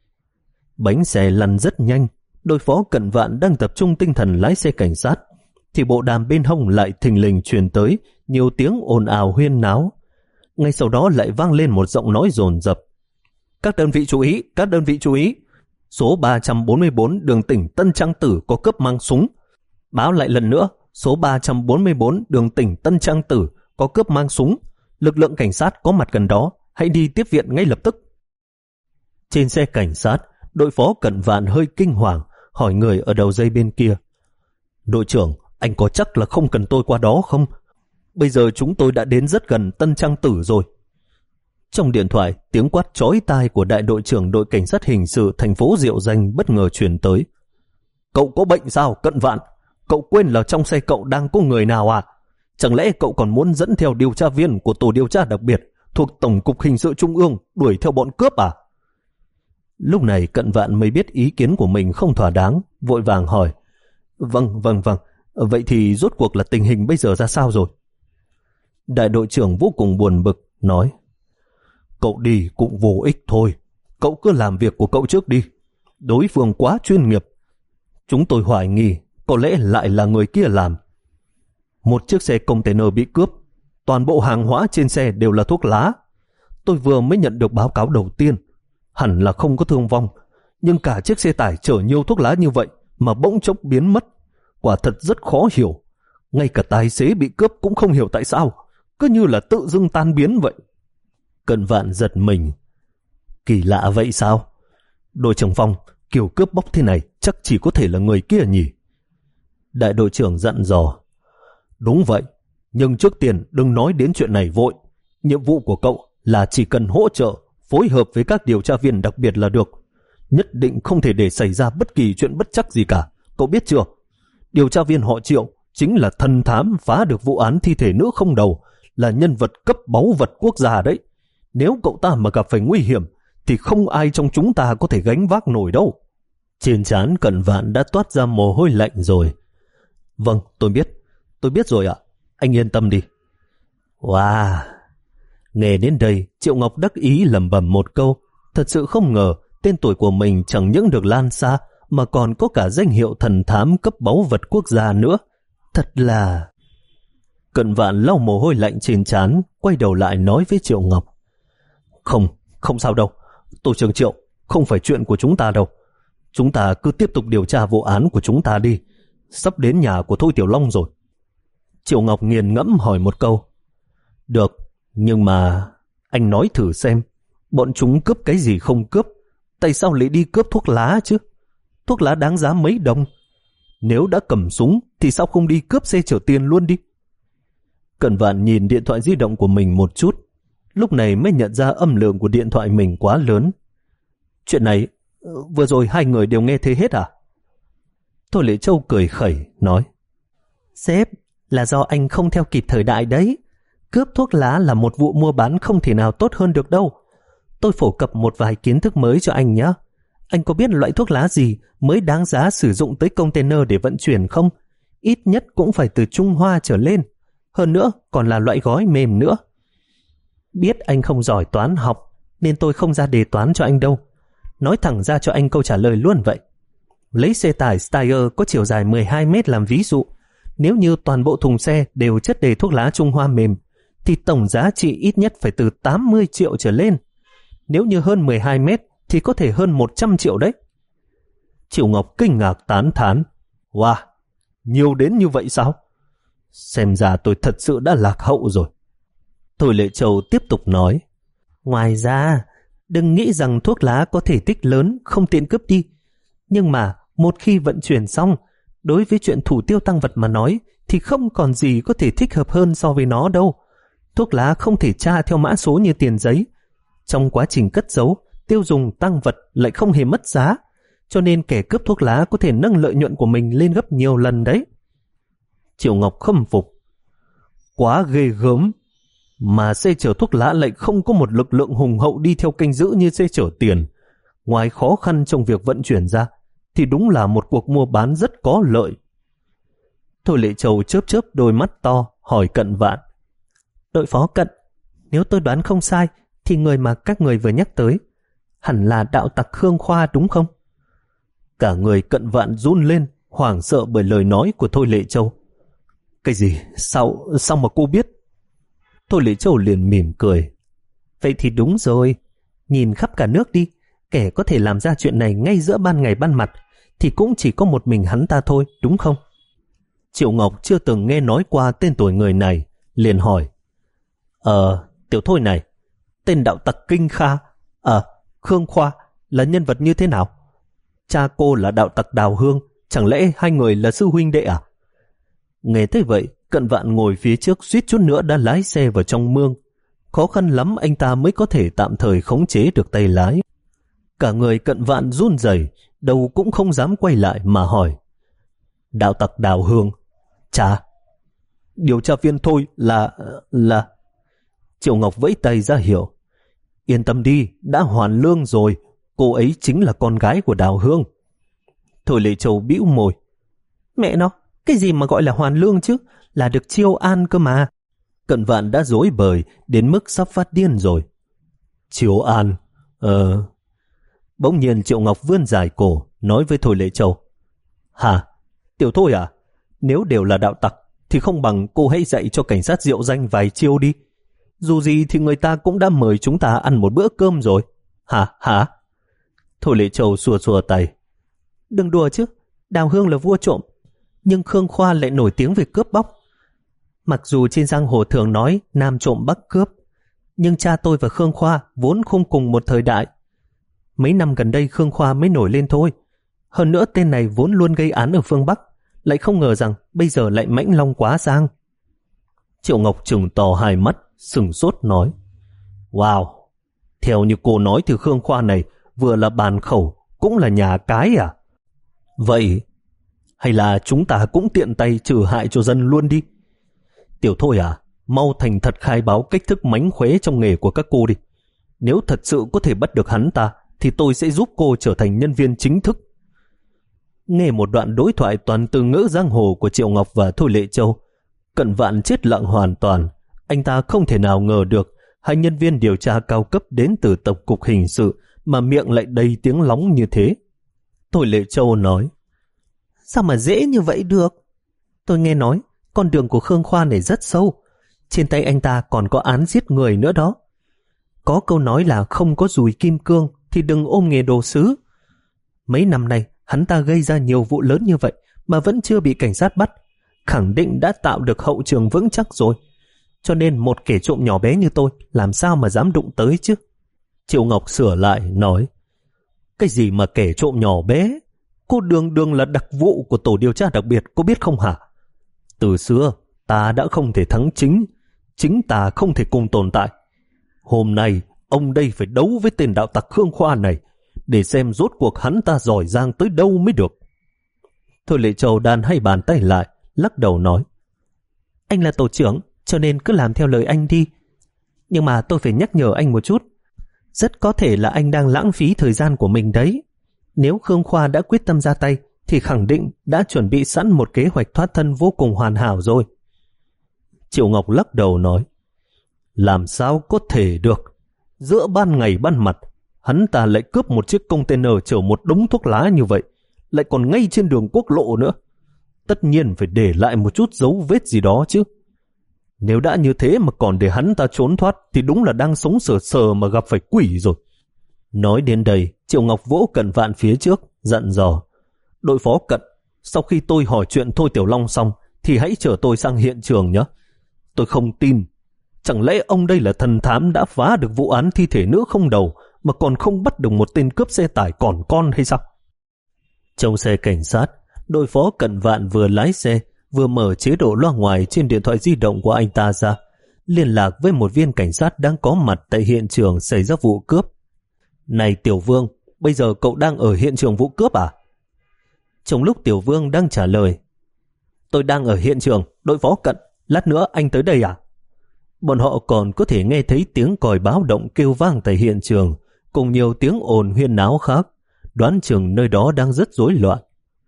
Bánh xe lăn rất nhanh, đội phó Cận Vạn đang tập trung tinh thần lái xe cảnh sát, thì bộ đàm bên hông lại thình lình truyền tới nhiều tiếng ồn ào huyên náo. Ngay sau đó lại vang lên một giọng nói dồn dập. Các đơn vị chú ý, các đơn vị chú ý. Số ba trăm bốn mươi bốn đường tỉnh Tân Trang Tử có cướp mang súng. Báo lại lần nữa, số ba trăm bốn mươi bốn đường tỉnh Tân Trang Tử có cướp mang súng. Lực lượng cảnh sát có mặt gần đó, hãy đi tiếp viện ngay lập tức. Trên xe cảnh sát, đội phó Cận Vạn hơi kinh hoàng, hỏi người ở đầu dây bên kia. Đội trưởng, anh có chắc là không cần tôi qua đó không? Bây giờ chúng tôi đã đến rất gần Tân Trang Tử rồi. Trong điện thoại, tiếng quát chói tai của đại đội trưởng đội cảnh sát hình sự thành phố Diệu Danh bất ngờ truyền tới. Cậu có bệnh sao, Cận Vạn? Cậu quên là trong xe cậu đang có người nào à? Chẳng lẽ cậu còn muốn dẫn theo điều tra viên của tổ điều tra đặc biệt thuộc Tổng cục Hình sự Trung ương đuổi theo bọn cướp à? Lúc này Cận Vạn mới biết ý kiến của mình không thỏa đáng, vội vàng hỏi. Vâng, vâng, vâng. Vậy thì rốt cuộc là tình hình bây giờ ra sao rồi? Đại đội trưởng vô cùng buồn bực, nói: Cậu đi cũng vô ích thôi. Cậu cứ làm việc của cậu trước đi. Đối phương quá chuyên nghiệp. Chúng tôi hoài nghi có lẽ lại là người kia làm. Một chiếc xe container bị cướp. Toàn bộ hàng hóa trên xe đều là thuốc lá. Tôi vừa mới nhận được báo cáo đầu tiên. Hẳn là không có thương vong. Nhưng cả chiếc xe tải chở nhiều thuốc lá như vậy mà bỗng chốc biến mất. Quả thật rất khó hiểu. Ngay cả tài xế bị cướp cũng không hiểu tại sao. Cứ như là tự dưng tan biến vậy. Cận Vạn giật mình. Kỳ lạ vậy sao? Đội trưởng Phong, kiểu cướp bóc thế này chắc chỉ có thể là người kia nhỉ? Đại đội trưởng dặn dò. Đúng vậy, nhưng trước tiên đừng nói đến chuyện này vội. Nhiệm vụ của cậu là chỉ cần hỗ trợ, phối hợp với các điều tra viên đặc biệt là được. Nhất định không thể để xảy ra bất kỳ chuyện bất trắc gì cả. Cậu biết chưa? Điều tra viên họ Triệu chính là thần thám phá được vụ án thi thể nữ không đầu, là nhân vật cấp báu vật quốc gia đấy. Nếu cậu ta mà gặp phải nguy hiểm thì không ai trong chúng ta có thể gánh vác nổi đâu. Trên trán Cận Vạn đã toát ra mồ hôi lạnh rồi. Vâng, tôi biết. Tôi biết rồi ạ. Anh yên tâm đi. Wow! Nghe đến đây, Triệu Ngọc đắc ý lẩm bẩm một câu. Thật sự không ngờ tên tuổi của mình chẳng những được lan xa mà còn có cả danh hiệu thần thám cấp báu vật quốc gia nữa. Thật là... Cận Vạn lau mồ hôi lạnh trên trán, quay đầu lại nói với Triệu Ngọc. Không, không sao đâu. Tổ trưởng Triệu, không phải chuyện của chúng ta đâu. Chúng ta cứ tiếp tục điều tra vụ án của chúng ta đi. Sắp đến nhà của Thôi Tiểu Long rồi. Triệu Ngọc nghiền ngẫm hỏi một câu. Được, nhưng mà anh nói thử xem, bọn chúng cướp cái gì không cướp? Tại sao lại đi cướp thuốc lá chứ? Thuốc lá đáng giá mấy đồng. Nếu đã cầm súng thì sao không đi cướp xe chở tiền luôn đi? Cận Vạn nhìn điện thoại di động của mình một chút, lúc này mới nhận ra âm lượng của điện thoại mình quá lớn. Chuyện này, vừa rồi hai người đều nghe thấy hết à? Thôi Lệ Châu cười khẩy, nói. Sếp, là do anh không theo kịp thời đại đấy. Cướp thuốc lá là một vụ mua bán không thể nào tốt hơn được đâu. Tôi phổ cập một vài kiến thức mới cho anh nhé. Anh có biết loại thuốc lá gì mới đáng giá sử dụng tới container để vận chuyển không? Ít nhất cũng phải từ Trung Hoa trở lên. Hơn nữa còn là loại gói mềm nữa. Biết anh không giỏi toán học nên tôi không ra đề toán cho anh đâu. Nói thẳng ra cho anh câu trả lời luôn vậy. Lấy xe tải Steyr có chiều dài mười hai mét làm ví dụ. Nếu như toàn bộ thùng xe đều chất đầy thuốc lá Trung Hoa mềm thì tổng giá trị ít nhất phải từ tám mươi triệu trở lên. Nếu như hơn mười hai mét thì có thể hơn một trăm triệu đấy. Triệu Ngọc kinh ngạc tán thán. Wow, nhiều đến như vậy sao? Xem ra tôi thật sự đã lạc hậu rồi. Thôi Lệ Châu tiếp tục nói. Ngoài ra, đừng nghĩ rằng thuốc lá có thể tích lớn không tiện cướp đi. Nhưng mà một khi vận chuyển xong, đối với chuyện thủ tiêu tăng vật mà nói thì không còn gì có thể thích hợp hơn so với nó đâu. Thuốc lá không thể tra theo mã số như tiền giấy. Trong quá trình cất giấu, tiêu dùng tăng vật lại không hề mất giá. Cho nên kẻ cướp thuốc lá có thể nâng lợi nhuận của mình lên gấp nhiều lần đấy. Triệu Ngọc khâm phục. Quá ghê gớm. Mà xe chở thuốc lá lại không có một lực lượng hùng hậu đi theo canh giữ như xe chở tiền. Ngoài khó khăn trong việc vận chuyển ra thì đúng là một cuộc mua bán rất có lợi. Thôi Lệ Châu chớp chớp đôi mắt to hỏi Cận Vạn. Đội phó Cận, nếu tôi đoán không sai thì người mà các người vừa nhắc tới hẳn là đạo tặc Khương Khoa đúng không? Cả người Cận Vạn run lên, hoảng sợ bởi lời nói của Thôi Lệ Châu. Cái gì? Sao, sao mà cô biết? Thôi Lệ Châu liền mỉm cười. Vậy thì đúng rồi. Nhìn khắp cả nước đi, kẻ có thể làm ra chuyện này ngay giữa ban ngày ban mặt thì cũng chỉ có một mình hắn ta thôi, đúng không? Triệu Ngọc chưa từng nghe nói qua tên tuổi người này, liền hỏi. Ờ, Tiểu Thôi này, tên đạo tặc Kinh Kha, ờ, Khương Khoa là nhân vật như thế nào? Cha cô là đạo tặc Đào Hương, chẳng lẽ hai người là sư huynh đệ à? Nghe thế vậy, Cận Vạn ngồi phía trước suýt chút nữa đã lái xe vào trong mương. Khó khăn lắm anh ta mới có thể tạm thời khống chế được tay lái. Cả người Cận Vạn run rẩy, đầu cũng không dám quay lại mà hỏi. Đạo tặc Đào Hương, cha, điều tra viên Thôi là... là... Triệu Ngọc vẫy tay ra hiệu. Yên tâm đi, đã hoàn lương rồi, cô ấy chính là con gái của Đào Hương. Thôi Lệ Châu bĩu môi. Mẹ nó, cái gì mà gọi là hoàn lương chứ, là được chiêu an cơ mà. Cận Vạn đã rối bời đến mức sắp phát điên rồi. Chiêu an? Ờ... Bỗng nhiên Triệu Ngọc vươn dài cổ, nói với Thôi Lệ Châu. Hả? Tiểu Thôi à? Nếu đều là đạo tặc, thì không bằng cô hãy dạy cho cảnh sát Diệu Danh vài chiêu đi. Dù gì thì người ta cũng đã mời chúng ta ăn một bữa cơm rồi. Hả? Hả? Thôi Lệ Châu xua xua tay. Đừng đùa chứ, Đào Hương là vua trộm, nhưng Khương Khoa lại nổi tiếng về cướp bóc. Mặc dù trên giang hồ thường nói nam trộm bắc cướp, nhưng cha tôi và Khương Khoa vốn không cùng một thời đại. Mấy năm gần đây Khương Khoa mới nổi lên thôi. Hơn nữa tên này vốn luôn gây án ở phương Bắc, lại không ngờ rằng bây giờ lại mãnh long quá giang. Triệu Ngọc trừng to hai mắt, sừng sốt nói. Wow, theo như cô nói thì Khương Khoa này vừa là bàn khẩu, cũng là nhà cái à? Vậy, hay là chúng ta cũng tiện tay trừ hại cho dân luôn đi? Tiểu Thôi à, mau thành thật khai báo cách thức mánh khóe trong nghề của các cô đi. Nếu thật sự có thể bắt được hắn ta, thì tôi sẽ giúp cô trở thành nhân viên chính thức. Nghe một đoạn đối thoại toàn từ ngữ giang hồ của Triệu Ngọc và Thôi Lệ Châu, Cận Vạn chết lặng hoàn toàn. Anh ta không thể nào ngờ được hai nhân viên điều tra cao cấp đến từ Tổng cục Hình sự mà miệng lại đầy tiếng lóng như thế. Thôi Lệ Châu nói, sao mà dễ như vậy được? Tôi nghe nói con đường của Khương Khoa này rất sâu, trên tay anh ta còn có án giết người nữa đó. Có câu nói là không có dùi kim cương thì đừng ôm nghề đồ sứ. Mấy năm nay hắn ta gây ra nhiều vụ lớn như vậy mà vẫn chưa bị cảnh sát bắt, khẳng định đã tạo được hậu trường vững chắc rồi. Cho nên một kẻ trộm nhỏ bé như tôi làm sao mà dám đụng tới chứ? Triệu Ngọc sửa lại nói, cái gì mà kẻ trộm nhỏ bé? Cô đường đường là đặc vụ của tổ điều tra đặc biệt, cô biết không hả? Từ xưa ta đã không thể thắng chính, chính ta không thể cùng tồn tại. Hôm nay ông đây phải đấu với tên đạo tặc Khương Khoa này, để xem rốt cuộc hắn ta giỏi giang tới đâu mới được. Thôi Lệ Châu đan hai bàn tay lại, lắc đầu nói, anh là tổ trưởng, cho nên cứ làm theo lời anh đi. Nhưng mà tôi phải nhắc nhở anh một chút, rất có thể là anh đang lãng phí thời gian của mình đấy. Nếu Khương Khoa đã quyết tâm ra tay, thì khẳng định đã chuẩn bị sẵn một kế hoạch thoát thân vô cùng hoàn hảo rồi. Triệu Ngọc lắc đầu nói, làm sao có thể được? Giữa ban ngày ban mặt, hắn ta lại cướp một chiếc container chở một đống thuốc lá như vậy, lại còn ngay trên đường quốc lộ nữa. Tất nhiên phải để lại một chút dấu vết gì đó chứ. Nếu đã như thế mà còn để hắn ta trốn thoát thì đúng là đang sống sờ sờ mà gặp phải quỷ rồi. Nói đến đây, Triệu Ngọc vỗ Cận Vạn phía trước, dặn dò, đội phó Cận, sau khi tôi hỏi chuyện Thôi Tiểu Long xong thì hãy chở tôi sang hiện trường nhé. Tôi không tin, chẳng lẽ ông đây là thần thám đã phá được vụ án thi thể nữ không đầu mà còn không bắt được một tên cướp xe tải còn con hay sao? Trong xe cảnh sát, đội phó Cận Vạn vừa lái xe vừa mở chế độ loa ngoài trên điện thoại di động của anh ta ra, liên lạc với một viên cảnh sát đang có mặt tại hiện trường xảy ra vụ cướp. Này Tiểu Vương, bây giờ cậu đang ở hiện trường vụ cướp à? Trong lúc Tiểu Vương đang trả lời, tôi đang ở hiện trường, đội phó Cận, lát nữa anh tới đây à? Bọn họ còn có thể nghe thấy tiếng còi báo động kêu vang tại hiện trường, cùng nhiều tiếng ồn huyên náo khác, đoán chừng nơi đó đang rất rối loạn.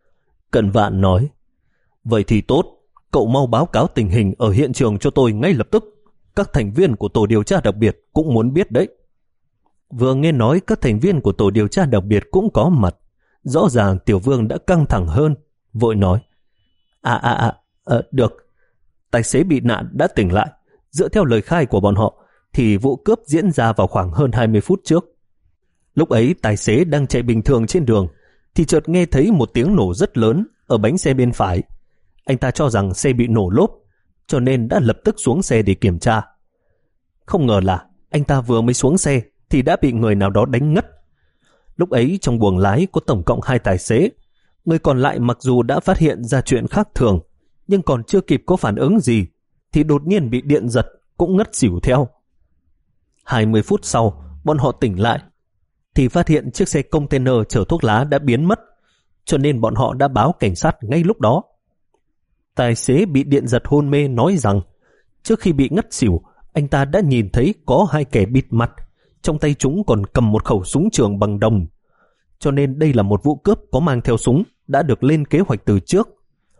Cận Vạn nói, vậy thì tốt, cậu mau báo cáo tình hình ở hiện trường cho tôi ngay lập tức. Các thành viên của tổ điều tra đặc biệt cũng muốn biết đấy. Vừa nghe nói các thành viên của tổ điều tra đặc biệt cũng có mặt, rõ ràng Tiểu Vương đã căng thẳng hơn, vội nói, À à à, à được, tài xế bị nạn đã tỉnh lại. Dựa theo lời khai của bọn họ thì vụ cướp diễn ra vào khoảng hơn hai mươi phút trước. Lúc ấy tài xế đang chạy bình thường trên đường thì chợt nghe thấy một tiếng nổ rất lớn ở bánh xe bên phải. Anh ta cho rằng xe bị nổ lốp, cho nên đã lập tức xuống xe để kiểm tra. Không ngờ là anh ta vừa mới xuống xe thì đã bị người nào đó đánh ngất. Lúc ấy trong buồng lái có tổng cộng hai tài xế. Người còn lại mặc dù đã phát hiện ra chuyện khác thường, nhưng còn chưa kịp có phản ứng gì thì đột nhiên bị điện giật, cũng ngất xỉu theo. hai mươi phút sau, bọn họ tỉnh lại thì phát hiện chiếc xe container chở thuốc lá đã biến mất, cho nên bọn họ đã báo cảnh sát ngay lúc đó. Tài xế bị điện giật hôn mê nói rằng trước khi bị ngất xỉu, anh ta đã nhìn thấy có hai kẻ bịt mặt, trong tay chúng còn cầm một khẩu súng trường bằng đồng, cho nên đây là một vụ cướp có mang theo súng đã được lên kế hoạch từ trước.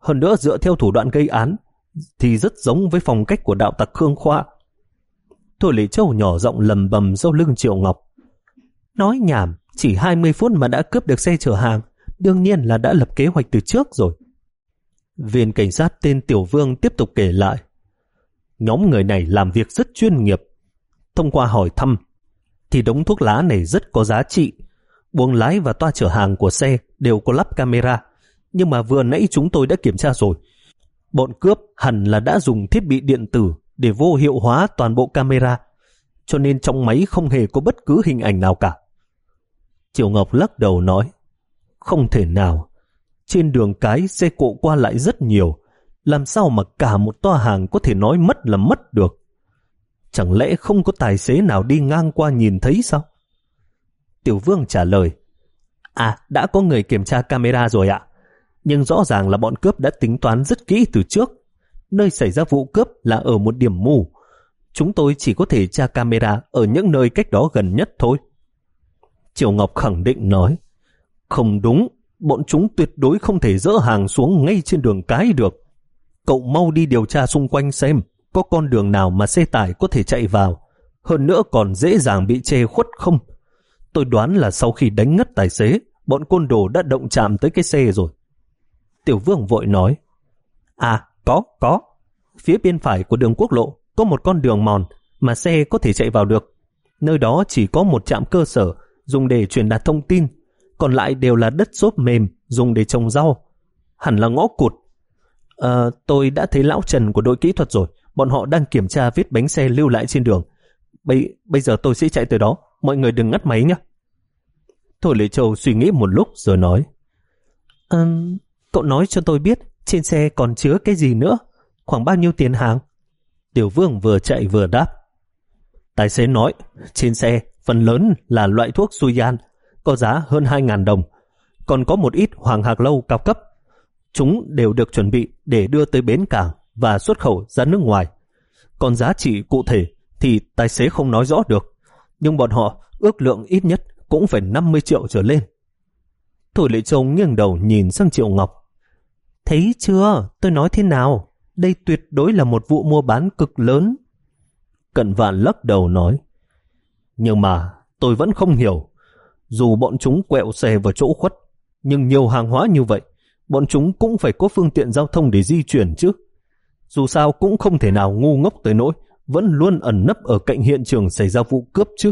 Hơn nữa dựa theo thủ đoạn gây án thì rất giống với phong cách của đạo tặc Khương Khoa. Thôi Lệ Châu nhỏ giọng lầm bầm sau lưng Triệu Ngọc. Nói nhảm, chỉ hai mươi phút mà đã cướp được xe chở hàng, đương nhiên là đã lập kế hoạch từ trước rồi. Viên cảnh sát tên Tiểu Vương tiếp tục kể lại. Nhóm người này làm việc rất chuyên nghiệp. Thông qua hỏi thăm thì đống thuốc lá này rất có giá trị. Buồng lái và toa chở hàng của xe đều có lắp camera. Nhưng mà vừa nãy chúng tôi đã kiểm tra rồi. Bọn cướp hẳn là đã dùng thiết bị điện tử để vô hiệu hóa toàn bộ camera, cho nên trong máy không hề có bất cứ hình ảnh nào cả. Triệu Ngọc lắc đầu nói, không thể nào. Trên đường cái xe cộ qua lại rất nhiều, làm sao mà cả một toa hàng có thể nói mất là mất được? Chẳng lẽ không có tài xế nào đi ngang qua nhìn thấy sao? Tiểu Vương trả lời, à, đã có người kiểm tra camera rồi ạ. Nhưng rõ ràng là bọn cướp đã tính toán rất kỹ từ trước. Nơi xảy ra vụ cướp là ở một điểm mù. Chúng tôi chỉ có thể tra camera ở những nơi cách đó gần nhất thôi. Triệu Ngọc khẳng định nói, không đúng, bọn chúng tuyệt đối không thể dỡ hàng xuống ngay trên đường cái được. Cậu mau đi điều tra xung quanh xem có con đường nào mà xe tải có thể chạy vào, hơn nữa còn dễ dàng bị che khuất không. Tôi đoán là sau khi đánh ngất tài xế, bọn côn đồ đã động chạm tới cái xe rồi. Tiểu Vương vội nói, à, có, có. Phía bên phải của đường quốc lộ có một con đường mòn mà xe có thể chạy vào được. Nơi đó chỉ có một trạm cơ sở dùng để truyền đạt thông tin, còn lại đều là đất xốp mềm dùng để trồng rau. Hẳn là ngõ cụt. À, tôi đã thấy lão Trần của đội kỹ thuật rồi. Bọn họ đang kiểm tra vết bánh xe lưu lại trên đường. Bây, bây giờ tôi sẽ chạy tới đó. Mọi người đừng ngắt máy nhé. Thôi Lệ Châu suy nghĩ một lúc rồi nói, à, cậu nói cho tôi biết trên xe còn chứa cái gì nữa, khoảng bao nhiêu tiền hàng? Tiểu Vương vừa chạy vừa đáp. Tài xế nói, trên xe phần lớn là loại thuốc Suyan, có giá hơn hai nghìn đồng. Còn có một ít hoàng hạc lâu cao cấp. Chúng đều được chuẩn bị để đưa tới bến cảng và xuất khẩu ra nước ngoài. Còn giá trị cụ thể thì tài xế không nói rõ được, nhưng bọn họ ước lượng ít nhất cũng phải năm mươi triệu trở lên. Thôi Lệ Châu nghiêng đầu nhìn sang Triệu Ngọc. Thấy chưa, tôi nói thế nào? Đây tuyệt đối là một vụ mua bán cực lớn. Cận Vạn lắc đầu nói, nhưng mà tôi vẫn không hiểu. Dù bọn chúng quẹo xe vào chỗ khuất, nhưng nhiều hàng hóa như vậy, bọn chúng cũng phải có phương tiện giao thông để di chuyển chứ. Dù sao cũng không thể nào ngu ngốc tới nỗi vẫn luôn ẩn nấp ở cạnh hiện trường xảy ra vụ cướp chứ.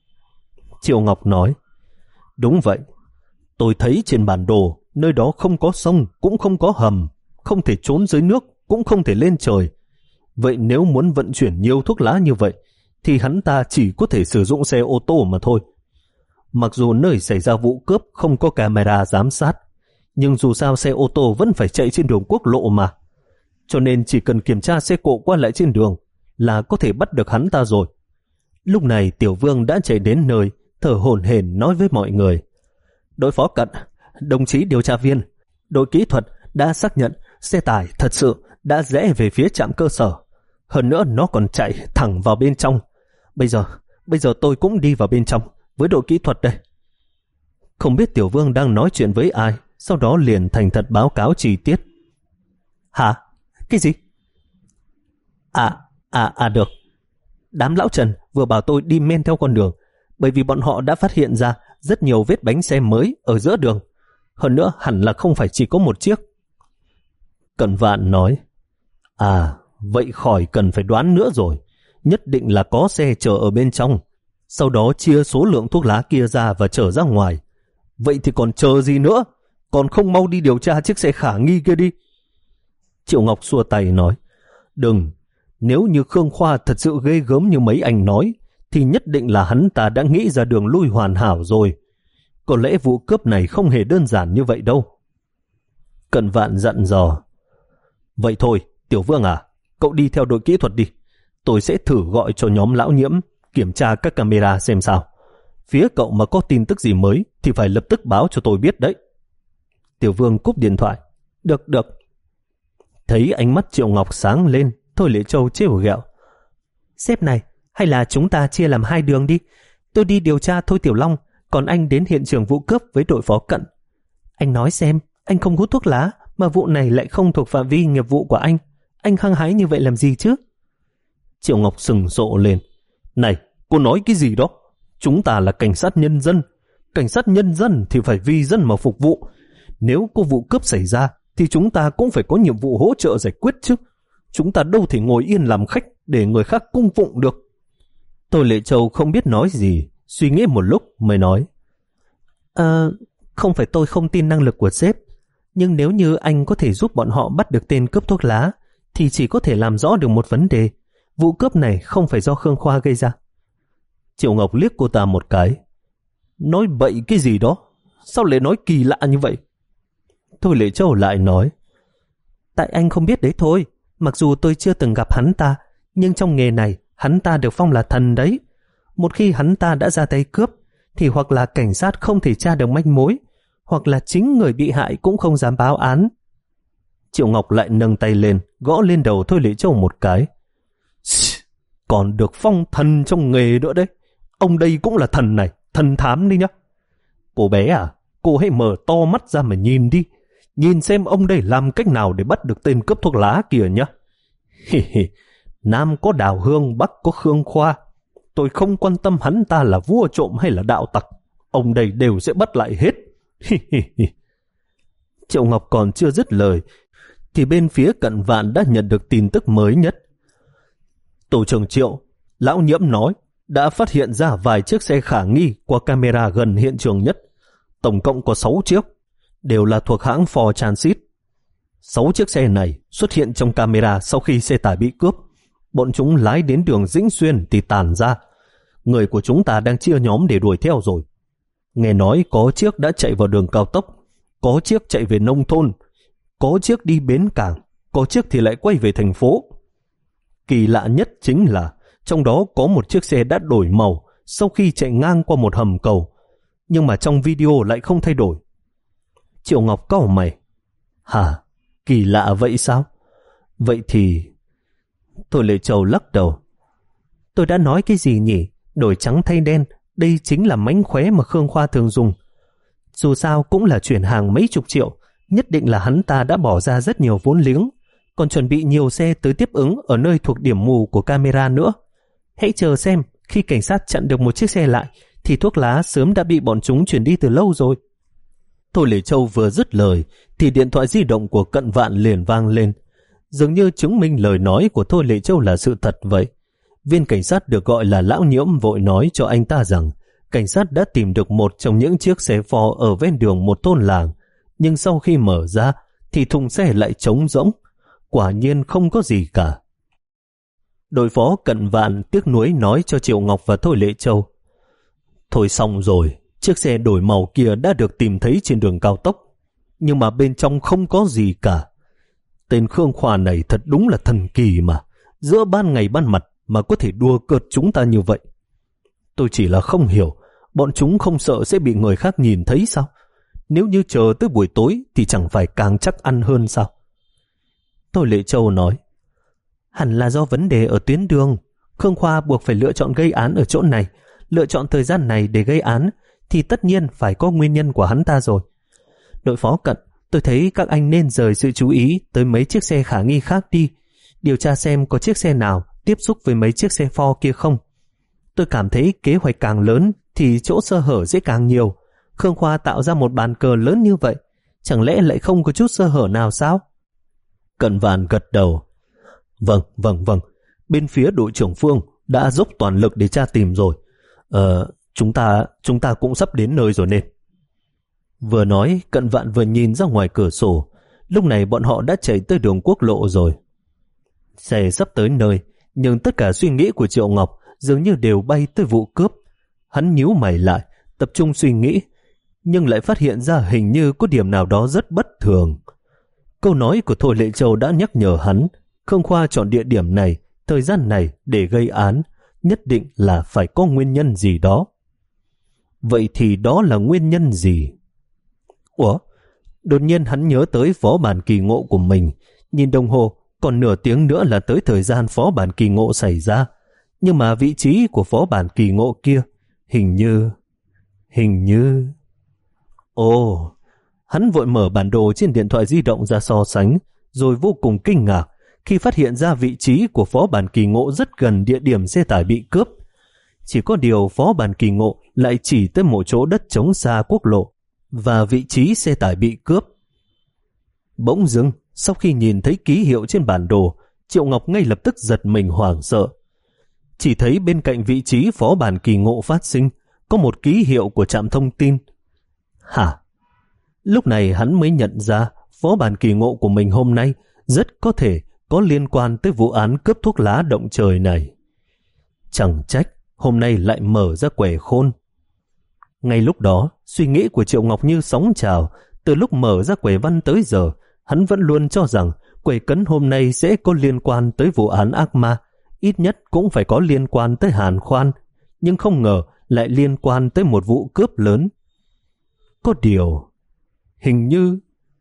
Triệu Ngọc nói, đúng vậy. Tôi thấy trên bản đồ, nơi đó không có sông, cũng không có hầm, không thể trốn dưới nước, cũng không thể lên trời. Vậy nếu muốn vận chuyển nhiều thuốc lá như vậy, thì hắn ta chỉ có thể sử dụng xe ô tô mà thôi. Mặc dù nơi xảy ra vụ cướp không có camera giám sát, nhưng dù sao xe ô tô vẫn phải chạy trên đường quốc lộ mà. Cho nên chỉ cần kiểm tra xe cộ qua lại trên đường là có thể bắt được hắn ta rồi. Lúc này Tiểu Vương đã chạy đến nơi, thở hổn hển nói với mọi người. Đối phó Cận, đồng chí điều tra viên, đội kỹ thuật đã xác nhận xe tải thật sự đã rẽ về phía trạm cơ sở. Hơn nữa nó còn chạy thẳng vào bên trong. Bây giờ, bây giờ tôi cũng đi vào bên trong với đội kỹ thuật đây. Không biết Tiểu Vương đang nói chuyện với ai, sau đó liền thành thật báo cáo chi tiết. Hả? Cái gì? À, à, à được. Đám lão Trần vừa bảo tôi đi men theo con đường, bởi vì bọn họ đã phát hiện ra rất nhiều vết bánh xe mới ở giữa đường. Hơn nữa hẳn là không phải chỉ có một chiếc. Cận Vạn nói, à, vậy khỏi cần phải đoán nữa rồi. Nhất định là có xe chở ở bên trong, sau đó chia số lượng thuốc lá kia ra và chở ra ngoài. Vậy thì còn chờ gì nữa? Còn không mau đi điều tra chiếc xe khả nghi kia đi. Triệu Ngọc xua tay nói, đừng, nếu như Khương Khoa thật sự ghê gớm như mấy anh nói, thì nhất định là hắn ta đã nghĩ ra đường lui hoàn hảo rồi. Có lẽ vụ cướp này không hề đơn giản như vậy đâu. Cận Vạn dặn dò, vậy thôi, Tiểu Vương à, cậu đi theo đội kỹ thuật đi. Tôi sẽ thử gọi cho nhóm lão Nhiễm kiểm tra các camera xem sao. Phía cậu mà có tin tức gì mới thì phải lập tức báo cho tôi biết đấy. Tiểu Vương cúp điện thoại. Được, được. Thấy ánh mắt Triệu Ngọc sáng lên, Thôi Lệ Châu trêu ghẹo. Sếp này, hay là chúng ta chia làm hai đường đi. Tôi đi điều tra Thôi Tiểu Long, còn anh đến hiện trường vụ cướp với đội phó Cận. Anh nói xem, anh không hút thuốc lá mà vụ này lại không thuộc phạm vi nghiệp vụ của anh. Anh hăng hái như vậy làm gì chứ? Triệu Ngọc sừng sộ lên. Này, cô nói cái gì đó? Chúng ta là cảnh sát nhân dân. Cảnh sát nhân dân thì phải vì dân mà phục vụ. Nếu có vụ cướp xảy ra thì chúng ta cũng phải có nhiệm vụ hỗ trợ giải quyết chứ. Chúng ta đâu thể ngồi yên làm khách để người khác cung phụng được. Tô Lệ Châu không biết nói gì, suy nghĩ một lúc mới nói. À, không phải tôi không tin năng lực của sếp, nhưng nếu như anh có thể giúp bọn họ bắt được tên cướp thuốc lá thì chỉ có thể làm rõ được một vấn đề. Vụ cướp này không phải do Khương Khoa gây ra. Triệu Ngọc liếc cô ta một cái. Nói bậy cái gì đó? Sao lại nói kỳ lạ như vậy? Thôi Lệ Châu lại nói. Tại anh không biết đấy thôi. Mặc dù tôi chưa từng gặp hắn ta, nhưng trong nghề này hắn ta được phong là thần đấy. Một khi hắn ta đã ra tay cướp thì hoặc là cảnh sát không thể tra được manh mối, hoặc là chính người bị hại cũng không dám báo án. Triệu Ngọc lại nâng tay lên, gõ lên đầu Thôi Lệ Châu một cái. Còn được phong thần trong nghề nữa đấy. Ông đây cũng là thần này, thần thám đi nhá. Cô bé à, cô hãy mở to mắt ra mà nhìn đi. Nhìn xem ông đây làm cách nào để bắt được tên cướp thuốc lá kìa nhá. Nam có Đào Hương, Bắc có Khương Khoa. Tôi không quan tâm hắn ta là vua trộm hay là đạo tặc. Ông đây đều sẽ bắt lại hết. Triệu Ngọc còn chưa dứt lời thì bên phía Cận Vạn đã nhận được tin tức mới nhất. Tổ trưởng Triệu, lão Nhiễm nói đã phát hiện ra vài chiếc xe khả nghi qua camera gần hiện trường nhất. Tổng cộng có sáu chiếc, đều là thuộc hãng Ford Transit. Sáu chiếc xe này xuất hiện trong camera sau khi xe tải bị cướp. Bọn chúng lái đến đường Dĩnh Xuyên thì tàn ra. Người của chúng ta đang chia nhóm để đuổi theo rồi. Nghe nói có chiếc đã chạy vào đường cao tốc, có chiếc chạy về nông thôn, có chiếc đi bến cảng, có chiếc thì lại quay về thành phố. Kỳ lạ nhất chính là trong đó có một chiếc xe đã đổi màu sau khi chạy ngang qua một hầm cầu, nhưng mà trong video lại không thay đổi. Triệu Ngọc cau mày. Hả? Kỳ lạ vậy sao? Vậy thì... Thôi Lệ Châu lắc đầu. Tôi đã nói cái gì nhỉ? Đổi trắng thay đen, đây chính là mánh khóe mà Khương Khoa thường dùng. Dù sao cũng là chuyển hàng mấy chục triệu, nhất định là hắn ta đã bỏ ra rất nhiều vốn liếng, còn chuẩn bị nhiều xe tới tiếp ứng ở nơi thuộc điểm mù của camera nữa. Hãy chờ xem, khi cảnh sát chặn được một chiếc xe lại, thì thuốc lá sớm đã bị bọn chúng chuyển đi từ lâu rồi. Thôi Lệ Châu vừa dứt lời, thì điện thoại di động của Cận Vạn liền vang lên. Dường như chứng minh lời nói của Thôi Lệ Châu là sự thật vậy. Viên cảnh sát được gọi là Lão Nhiễm vội nói cho anh ta rằng cảnh sát đã tìm được một trong những chiếc xe Ford ở ven đường một thôn làng, nhưng sau khi mở ra thì thùng xe lại trống rỗng. Quả nhiên không có gì cả. Đội phó Cận Vạn tiếc nuối nói cho Triệu Ngọc và Thôi Lệ Châu. Thôi xong rồi, chiếc xe đổi màu kia đã được tìm thấy trên đường cao tốc, nhưng mà bên trong không có gì cả. Tên Khương Khoa này thật đúng là thần kỳ mà, giữa ban ngày ban mặt mà có thể đùa cợt chúng ta như vậy. Tôi chỉ là không hiểu, bọn chúng không sợ sẽ bị người khác nhìn thấy sao? Nếu như chờ tới buổi tối thì chẳng phải càng chắc ăn hơn sao? Thôi Lệ Châu nói, hẳn là do vấn đề ở tuyến đường. Khương Khoa buộc phải lựa chọn gây án ở chỗ này, lựa chọn thời gian này để gây án, thì tất nhiên phải có nguyên nhân của hắn ta rồi. Đội phó Cận, tôi thấy các anh nên rời sự chú ý tới mấy chiếc xe khả nghi khác đi, điều tra xem có chiếc xe nào tiếp xúc với mấy chiếc xe Ford kia không. Tôi cảm thấy kế hoạch càng lớn thì chỗ sơ hở sẽ càng nhiều. Khương Khoa tạo ra một bàn cờ lớn như vậy, chẳng lẽ lại không có chút sơ hở nào sao? Cận Vạn gật đầu. Vâng, vâng, vâng. Bên phía đội trưởng Phương đã dốc toàn lực để tra tìm rồi. Ờ, chúng ta, chúng ta cũng sắp đến nơi rồi nên. Vừa nói, Cận Vạn vừa nhìn ra ngoài cửa sổ. Lúc này bọn họ đã chạy tới đường quốc lộ rồi. Xe sắp tới nơi, nhưng tất cả suy nghĩ của Triệu Ngọc dường như đều bay tới vụ cướp. Hắn nhíu mày lại, tập trung suy nghĩ, nhưng lại phát hiện ra hình như có điểm nào đó rất bất thường. Câu nói của Thôi Lệ Châu đã nhắc nhở hắn, Khương Khoa chọn địa điểm này, thời gian này để gây án, nhất định là phải có nguyên nhân gì đó. Vậy thì đó là nguyên nhân gì? Ủa? Đột nhiên hắn nhớ tới phó bản kỳ ngộ của mình, nhìn đồng hồ, còn nửa tiếng nữa là tới thời gian phó bản kỳ ngộ xảy ra. Nhưng mà vị trí của phó bản kỳ ngộ kia, hình như... Hình như... Ồ, Hắn vội mở bản đồ trên điện thoại di động ra so sánh, rồi vô cùng kinh ngạc khi phát hiện ra vị trí của Phó Bản Kỳ Ngộ rất gần địa điểm xe tải bị cướp. Chỉ có điều Phó Bản Kỳ Ngộ lại chỉ tới một chỗ đất trống xa quốc lộ và vị trí xe tải bị cướp. Bỗng dưng, sau khi nhìn thấy ký hiệu trên bản đồ, Triệu Ngọc ngay lập tức giật mình hoảng sợ. Chỉ thấy bên cạnh vị trí Phó Bản Kỳ Ngộ phát sinh có một ký hiệu của trạm thông tin. Hả? Lúc này hắn mới nhận ra Phó Bản Kỳ Ngộ của mình hôm nay rất có thể có liên quan tới vụ án cướp thuốc lá động trời này. Chẳng trách hôm nay lại mở ra quẻ khôn. Ngay lúc đó, suy nghĩ của Triệu Ngọc như sóng trào. Từ lúc mở ra quẻ văn tới giờ, hắn vẫn luôn cho rằng quẻ cấn hôm nay sẽ có liên quan tới vụ án ác ma, ít nhất cũng phải có liên quan tới Hàn Khoan, nhưng không ngờ lại liên quan tới một vụ cướp lớn. Có điều, hình như...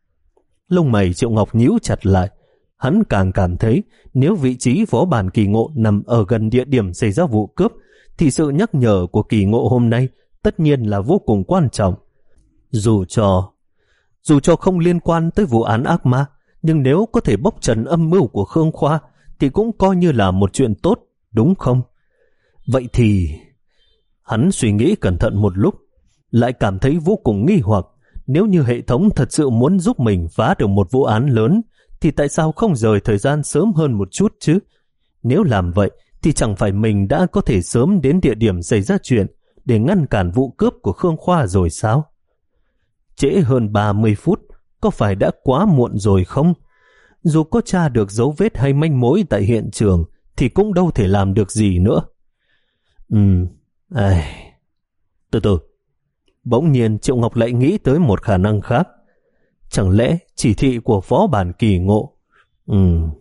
Lông mày Triệu Ngọc nhíu chặt lại. Hắn càng cảm thấy nếu vị trí Phó Bản Kỳ Ngộ nằm ở gần địa điểm xảy ra vụ cướp, thì sự nhắc nhở của Kỳ Ngộ hôm nay tất nhiên là vô cùng quan trọng. Dù cho dù cho không liên quan tới vụ án ác ma, nhưng nếu có thể bóc trần âm mưu của Khương Khoa thì cũng coi như là một chuyện tốt, đúng không? Vậy thì... Hắn suy nghĩ cẩn thận một lúc, lại cảm thấy vô cùng nghi hoặc. Nếu như hệ thống thật sự muốn giúp mình phá được một vụ án lớn, thì tại sao không rời thời gian sớm hơn một chút chứ? Nếu làm vậy, thì chẳng phải mình đã có thể sớm đến địa điểm xảy ra chuyện để ngăn cản vụ cướp của Khương Khoa rồi sao? Trễ hơn ba mươi phút, có phải đã quá muộn rồi không? Dù có tra được dấu vết hay manh mối tại hiện trường, thì cũng đâu thể làm được gì nữa. Ừm, ai... Từ từ, bỗng nhiên Triệu Ngọc lại nghĩ tới một khả năng khác. Chẳng lẽ chỉ thị của Phó Bản Kỳ Ngộ? Ừm...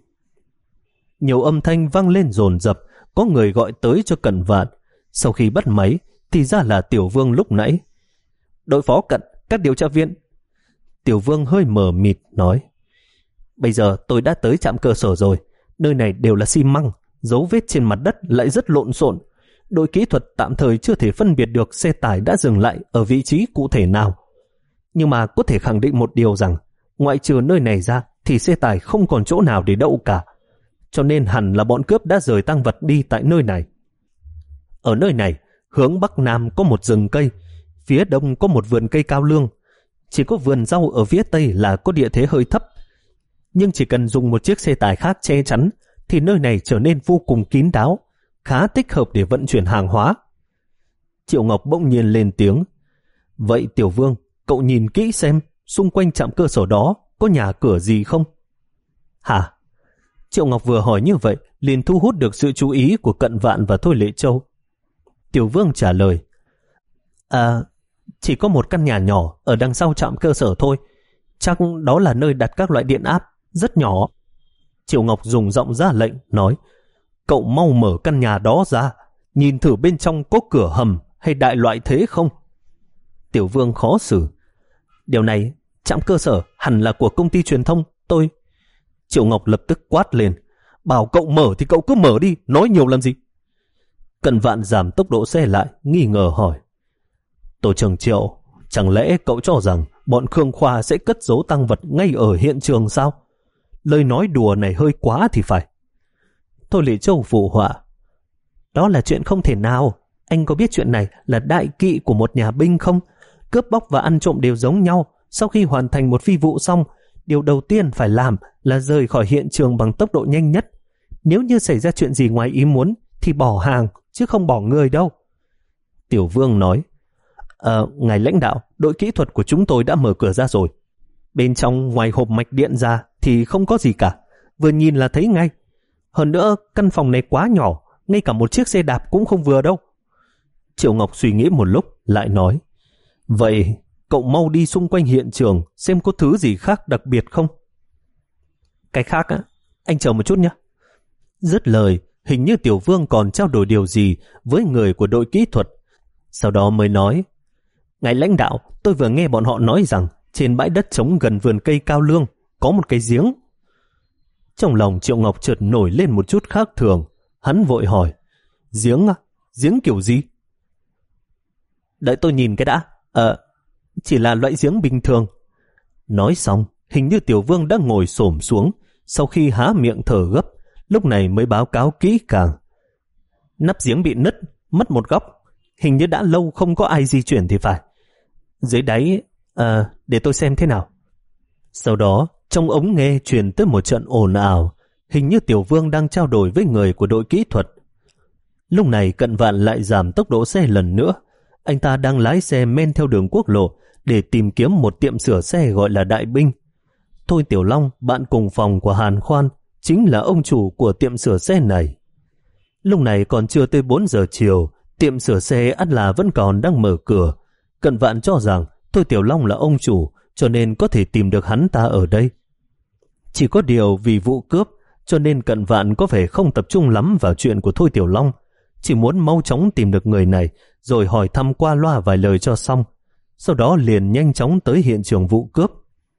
Nhiều âm thanh vang lên dồn dập, có người gọi tới cho Cận Vạn. Sau khi bắt máy, thì ra là Tiểu Vương lúc nãy. Đội phó Cận, các điều tra viên. Tiểu Vương hơi mờ mịt nói: Bây giờ tôi đã tới trạm cơ sở rồi. Nơi này đều là xi măng, dấu vết trên mặt đất lại rất lộn xộn. Đội kỹ thuật tạm thời chưa thể phân biệt được xe tải đã dừng lại ở vị trí cụ thể nào. Nhưng mà có thể khẳng định một điều rằng, ngoại trừ nơi này ra thì xe tải không còn chỗ nào để đậu cả. Cho nên hẳn là bọn cướp đã rời tang vật đi tại nơi này. Ở nơi này, hướng Bắc Nam có một rừng cây, phía đông có một vườn cây cao lương. Chỉ có vườn rau ở phía tây là có địa thế hơi thấp. Nhưng chỉ cần dùng một chiếc xe tải khác che chắn, thì nơi này trở nên vô cùng kín đáo, khá thích hợp để vận chuyển hàng hóa. Triệu Ngọc bỗng nhiên lên tiếng: Vậy Tiểu Vương, cậu nhìn kỹ xem xung quanh trạm cơ sở đó có nhà cửa gì không? Hả? Triệu Ngọc vừa hỏi như vậy liền thu hút được sự chú ý của Cận Vạn và Thôi Lệ Châu. Tiểu Vương trả lời: À, chỉ có một căn nhà nhỏ ở đằng sau trạm cơ sở thôi. Chắc đó là nơi đặt các loại điện áp, rất nhỏ. Triệu Ngọc dùng giọng ra lệnh nói: Cậu mau mở căn nhà đó ra, nhìn thử bên trong có cửa hầm hay đại loại thế không? Tiểu Vương khó xử: Điều này, trạm cơ sở hẳn là của công ty truyền thông, tôi... Triệu Ngọc lập tức quát lên: Bảo cậu mở thì cậu cứ mở đi, nói nhiều làm gì? Cận Vạn giảm tốc độ xe lại, nghi ngờ hỏi: Tổ trưởng Triệu, chẳng lẽ cậu cho rằng bọn Khương Khoa sẽ cất giấu tang vật ngay ở hiện trường sao? Lời nói đùa này hơi quá thì phải. Thôi Lệ Châu phụ họa: Đó là chuyện không thể nào. Anh có biết chuyện này là đại kỵ của một nhà binh không? Cướp bóc và ăn trộm đều giống nhau. Sau khi hoàn thành một phi vụ xong, điều đầu tiên phải làm là rời khỏi hiện trường bằng tốc độ nhanh nhất. Nếu như xảy ra chuyện gì ngoài ý muốn thì bỏ hàng chứ không bỏ người đâu. Tiểu Vương nói: Ờ, ngài lãnh đạo, đội kỹ thuật của chúng tôi đã mở cửa ra rồi. Bên trong ngoài hộp mạch điện ra thì không có gì cả, vừa nhìn là thấy ngay. Hơn nữa căn phòng này quá nhỏ, ngay cả một chiếc xe đạp cũng không vừa đâu. Triệu Ngọc suy nghĩ một lúc lại nói: Vậy cậu mau đi xung quanh hiện trường xem có thứ gì khác đặc biệt không? Cái khác á, anh chờ một chút nhé. Dứt lời, hình như Tiểu Vương còn trao đổi điều gì với người của đội kỹ thuật. Sau đó mới nói: Ngài lãnh đạo, tôi vừa nghe bọn họ nói rằng trên bãi đất trống gần vườn cây cao lương có một cái giếng. Trong lòng Triệu Ngọc chợt nổi lên một chút khác thường. Hắn vội hỏi: Giếng à? Giếng kiểu gì? Đợi tôi nhìn cái đã. Ờ, chỉ là loại giếng bình thường. Nói xong, hình như Tiểu Vương đã ngồi xổm xuống, sau khi há miệng thở gấp, lúc này mới báo cáo kỹ càng. Nắp giếng bị nứt, mất một góc, hình như đã lâu không có ai di chuyển thì phải. Dưới đáy, à, để tôi xem thế nào. Sau đó, trong ống nghe truyền tới một trận ồn ào, hình như Tiểu Vương đang trao đổi với người của đội kỹ thuật. Lúc này Cận Vạn lại giảm tốc độ xe lần nữa. Anh ta đang lái xe men theo đường quốc lộ để tìm kiếm một tiệm sửa xe gọi là Đại Binh. Thôi Tiểu Long, bạn cùng phòng của Hàn Khoan, chính là ông chủ của tiệm sửa xe này. Lúc này còn chưa tới bốn giờ chiều, tiệm sửa xe ắt là vẫn còn đang mở cửa. Cận Vạn cho rằng Thôi Tiểu Long là ông chủ, cho nên có thể tìm được hắn ta ở đây. Chỉ có điều vì vụ cướp, cho nên Cận Vạn có vẻ không tập trung lắm vào chuyện của Thôi Tiểu Long, chỉ muốn mau chóng tìm được người này, rồi hỏi thăm qua loa vài lời cho xong. Sau đó liền nhanh chóng tới hiện trường vụ cướp.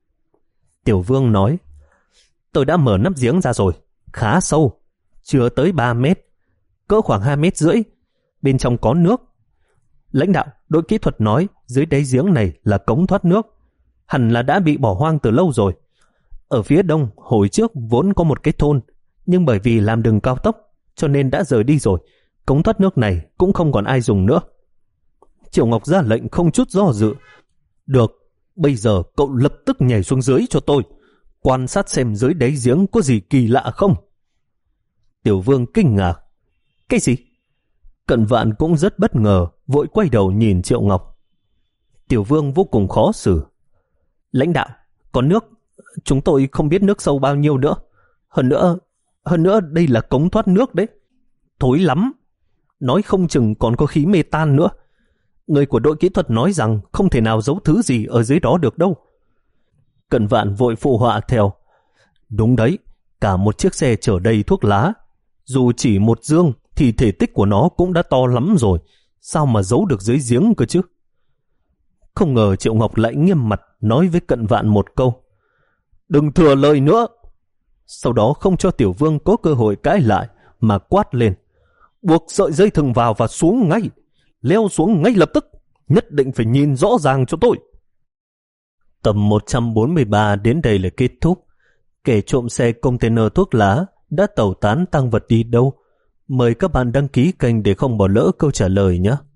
Tiểu Vương nói, tôi đã mở nắp giếng ra rồi, khá sâu, chưa tới ba mét, cỡ khoảng hai mét rưỡi, bên trong có nước. Lãnh đạo đội kỹ thuật nói dưới đáy giếng này là cống thoát nước, hẳn là đã bị bỏ hoang từ lâu rồi. Ở phía đông, hồi trước vốn có một cái thôn, nhưng bởi vì làm đường cao tốc, cho nên đã rời đi rồi. Cống thoát nước này cũng không còn ai dùng nữa. Triệu Ngọc ra lệnh không chút do dự. Được, bây giờ cậu lập tức nhảy xuống dưới cho tôi, quan sát xem dưới đáy giếng có gì kỳ lạ không. Tiểu Vương kinh ngạc. Cái gì? Cận Vạn cũng rất bất ngờ, vội quay đầu nhìn Triệu Ngọc. Tiểu Vương vô cùng khó xử. Lãnh đạo, có nước, chúng tôi không biết nước sâu bao nhiêu nữa. Hơn nữa, hơn nữa đây là cống thoát nước đấy. Thối lắm. Nói không chừng còn có khí mê tan nữa. Người của đội kỹ thuật nói rằng không thể nào giấu thứ gì ở dưới đó được đâu. Cận Vạn vội phụ họa theo. Đúng đấy, cả một chiếc xe chở đầy thuốc lá. Dù chỉ một dương thì thể tích của nó cũng đã to lắm rồi. Sao mà giấu được dưới giếng cơ chứ? Không ngờ Triệu Ngọc lại nghiêm mặt nói với Cận Vạn một câu. Đừng thừa lời nữa. Sau đó không cho Tiểu Vương có cơ hội cãi lại mà quát lên. Buộc sợi dây thừng vào và xuống ngay. Leo xuống ngay lập tức. Nhất định phải nhìn rõ ràng cho tôi. Tập một trăm bốn mươi ba đến đây là kết thúc. Kẻ trộm xe container thuốc lá đã tẩu tán tang vật đi đâu? Mời các bạn đăng ký kênh để không bỏ lỡ câu trả lời nhé.